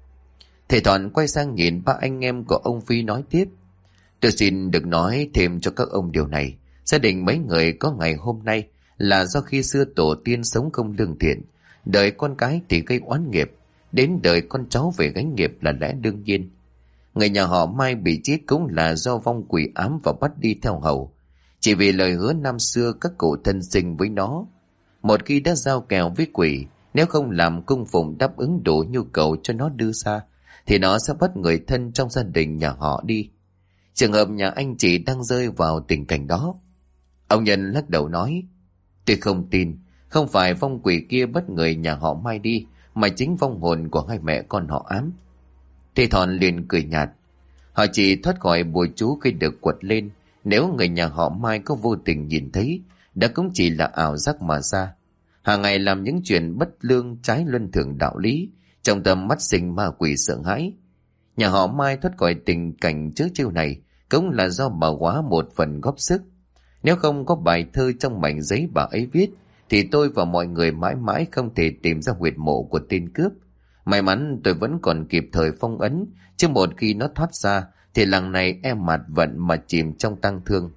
Thầy Thòn quay sang nhìn ba anh em của ông Phi nói tiếp: tôi xin được nói thêm cho các ông điều này. Gia đình mấy người có ngày hôm nay là do khi xưa tổ tiên sống không lương thiện, đời con cái thì gây oán nghiệp, đến đời con cháu về gánh nghiệp là lẽ đương nhiên. Người nhà họ Mai bị chết cũng là do vong quỷ ám và bắt đi theo hầu, chỉ vì lời hứa năm xưa các cụ thân sinh với nó. Một khi đã giao kèo với quỷ, nếu không làm cung phụng đáp ứng đủ nhu cầu cho nó đưa xa, thì nó sẽ bắt người thân trong gia đình nhà họ đi. Trường hợp nhà anh chị đang rơi vào tình cảnh đó. Ông Nhân lắc đầu nói: tôi không tin, không phải vong quỷ kia bắt người nhà họ Mai đi, mà chính vong hồn của hai mẹ con họ ám. Thầy Thòn liền cười nhạt: họ chỉ thoát khỏi bùa chú khi được quật lên, nếu người nhà họ Mai có vô tình nhìn thấy, đã cũng chỉ là ảo giác mà ra. Hàng ngày làm những chuyện bất lương trái luân thường đạo lý, trong tâm mắt sinh ma quỷ sợ hãi. Nhà họ Mai thoát khỏi tình cảnh trớ trêu này cũng là do bà Quá một phần góp sức. Nếu không có bài thơ trong mảnh giấy bà ấy viết, thì tôi và mọi người mãi mãi không thể tìm ra huyệt mộ của tên cướp. May mắn tôi vẫn còn kịp thời phong ấn, chứ một khi nó thoát ra thì làng này e mạt vận mà chìm trong tang thương.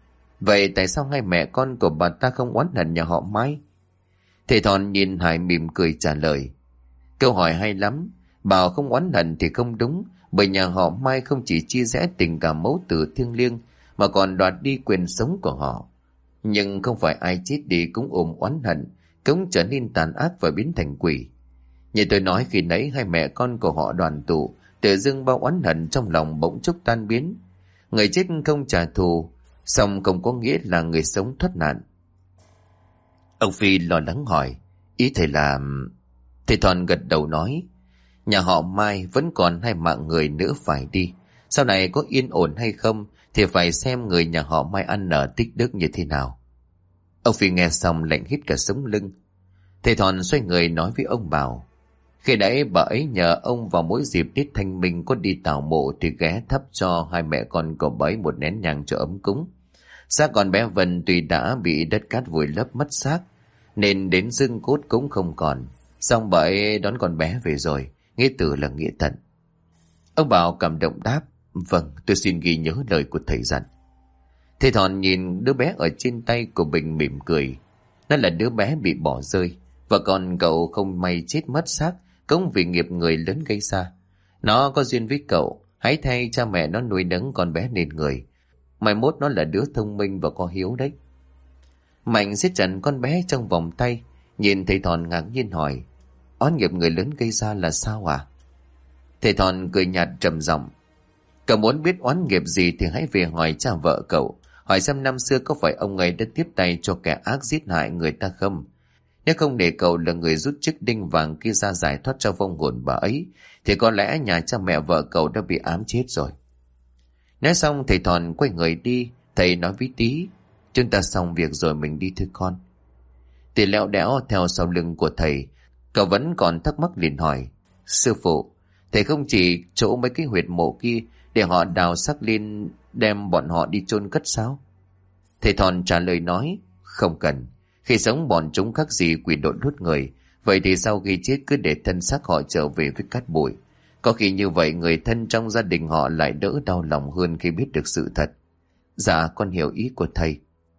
Vậy tại sao hai mẹ con của bà ta không oán hận nhà họ Mai? Thầy Thòn nhìn Hải mỉm cười trả lời: câu hỏi hay lắm, bảo không oán hận thì không đúng, Bởi nhà họ Mai không chỉ chia rẽ tình cảm mẫu tử thiêng liêng mà còn đoạt đi quyền sống của họ. Nhưng không phải ai chết đi cũng ôm oán hận, cũng trở nên tàn ác và biến thành quỷ. Như tôi nói khi nãy, hai mẹ con của họ đoàn tụ, tự dưng bao oán hận trong lòng bỗng chốc tan biến. Người chết không trả thù, song không có nghĩa là người sống thoát nạn. Ông Phi lo lắng hỏi, ý thầy là... Thầy Thòn gật đầu nói, nhà họ Mai vẫn còn hai mạng người nữa phải đi. Sau này có yên ổn hay không thì phải xem người nhà họ Mai ăn nở tích đức như thế nào. Ông Phi nghe xong lạnh hít cả sống lưng. Thầy Thòn xoay người nói với ông Bảo, khi nãy bà ấy nhờ ông vào mỗi dịp Tết Thanh Minh có đi tảo mộ thì ghé thắp cho hai mẹ con của bà ấy một nén nhang cho ấm cúng. Xác con bé Vân tuy đã bị đất cát vùi lấp mất xác, nên đến xương cốt cũng không còn. Xong bà ấy đón con bé về rồi, nghĩa tử là nghĩa tận. Ông Bảo cảm động đáp, vâng, tôi xin ghi nhớ lời của thầy dặn. Thầy Thòn nhìn đứa bé ở trên tay của mình mỉm cười. Nó là đứa bé bị bỏ rơi, và còn cậu không may chết mất xác cũng vì nghiệp người lớn gây ra. Nó có duyên với cậu, hãy thay cha mẹ nó nuôi nấng con bé nên người. Mai mốt nó là đứa thông minh và có hiếu đấy. Mạnh siết chặt con bé trong vòng tay, nhìn thầy Thòn ngạc nhiên hỏi, oán nghiệp người lớn gây ra là sao à? Thầy Thòn cười nhạt trầm giọng, cậu muốn biết oán nghiệp gì thì hãy về hỏi cha vợ cậu, hỏi xem năm xưa có phải ông ấy đã tiếp tay cho kẻ ác giết hại người ta không. Nếu không để cậu là người rút chiếc đinh vàng kia ra giải thoát cho vong hồn bà ấy, thì có lẽ nhà cha mẹ vợ cậu đã bị ám chết rồi. Nói xong thầy Thòn quay người đi. Thầy nói với Tí, chúng ta xong việc rồi mình đi thôi con. Tí lẹo đẽo theo sau lưng của thầy. Cậu vẫn còn thắc mắc liền hỏi, sư phụ, thầy không chỉ chỗ mấy cái huyệt mộ kia để họ đào xác lên đem bọn họ đi chôn cất sao? Thầy Thòn trả lời nói, không cần. Khi sống bọn chúng khác gì quỷ độn hút người, vậy thì sau khi chết cứ để thân xác họ trở về với cát bụi. Có khi như vậy người thân trong gia đình họ lại đỡ đau lòng hơn khi biết được sự thật. Dạ, con hiểu ý của thầy.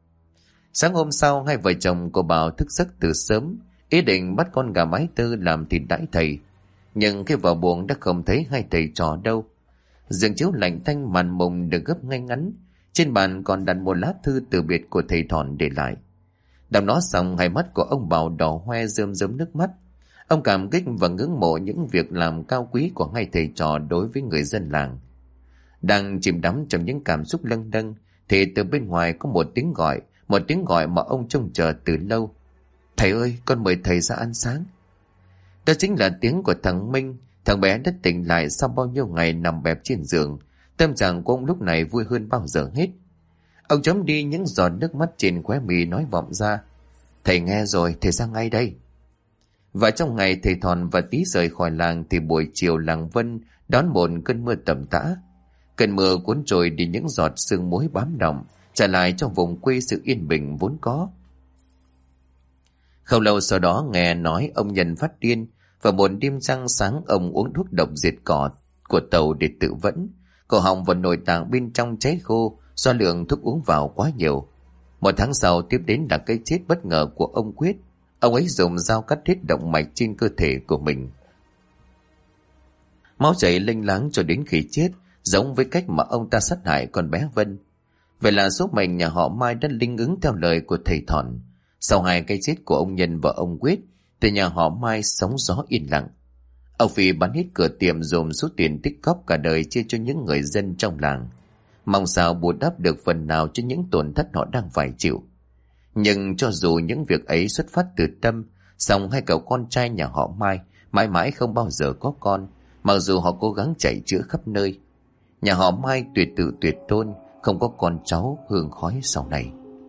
Sáng hôm sau, hai vợ chồng của Bảo thức giấc từ sớm, ý định bắt con gà mái tơ làm thịt đãi thầy. Nhưng khi vào buồng đã không thấy hai thầy trò đâu. Giường chiếu lạnh tanh màn mùng được gấp ngay ngắn, trên bàn còn đặt một lá thư từ biệt của thầy Thòn để lại. Đọc nó xong, hai mắt của ông Bảo đỏ hoe rơm rớm nước mắt. Ông cảm kích và ngưỡng mộ những việc làm cao quý của hai thầy trò đối với người dân làng. Đang chìm đắm trong những cảm xúc lâng lâng, thì từ bên ngoài có một tiếng gọi mà ông trông chờ từ lâu. Thầy ơi, con mời thầy ra ăn sáng. Đó chính là tiếng của thằng Minh. Thằng bé đã tỉnh lại sau bao nhiêu ngày nằm bẹp trên giường. Tâm trạng của ông lúc này vui hơn bao giờ hết. Ông chấm đi những giọt nước mắt trên khóe mi nói vọng ra, thầy nghe rồi, thầy ra ngay đây. Và trong ngày thầy Thòn và Tí rời khỏi làng thì buổi chiều làng Vân đón một cơn mưa tầm tã. Cơn mưa cuốn trôi đi những giọt sương muối bám đọng, trả lại cho vùng quê sự yên bình vốn có. Không lâu sau đó nghe nói ông Nhân phát điên, và một đêm trăng sáng ông uống thuốc độc diệt cỏ của tàu để tự vẫn. Cổ họng và nội tạng bên trong cháy khô do lượng thuốc uống vào quá nhiều. Một tháng sau tiếp đến là cái chết bất ngờ của ông Quyết. Ông ấy dùng dao cắt hết động mạch trên cơ thể của mình. Máu chảy lênh láng cho đến khi chết, giống với cách mà ông ta sát hại con bé Vân. Vậy là số mệnh nhà họ Mai đã linh ứng theo lời của thầy Thòn. Sau hai cái chết của ông Nhân và ông Quyết, thì nhà họ Mai sóng gió yên lặng. Ông Phi bán hết cửa tiệm dồn số tiền tích góp cả đời chia cho những người dân trong làng, mong sao bù đắp được phần nào cho những tổn thất họ đang phải chịu. Nhưng cho dù những việc ấy xuất phát từ tâm, song hai cậu con trai nhà họ Mai mãi mãi không bao giờ có con, mặc dù họ cố gắng chạy chữa khắp nơi. Nhà họ Mai tuyệt tự tuyệt tôn, không có con cháu hương khói sau này.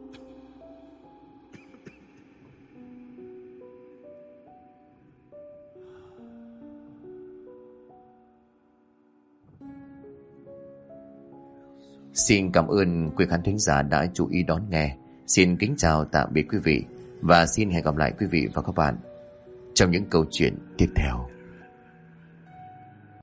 Xin cảm ơn quý khán thính giả đã chú ý đón nghe. Xin kính chào tạm biệt quý vị, và xin hẹn gặp lại quý vị và các bạn trong những câu chuyện tiếp theo.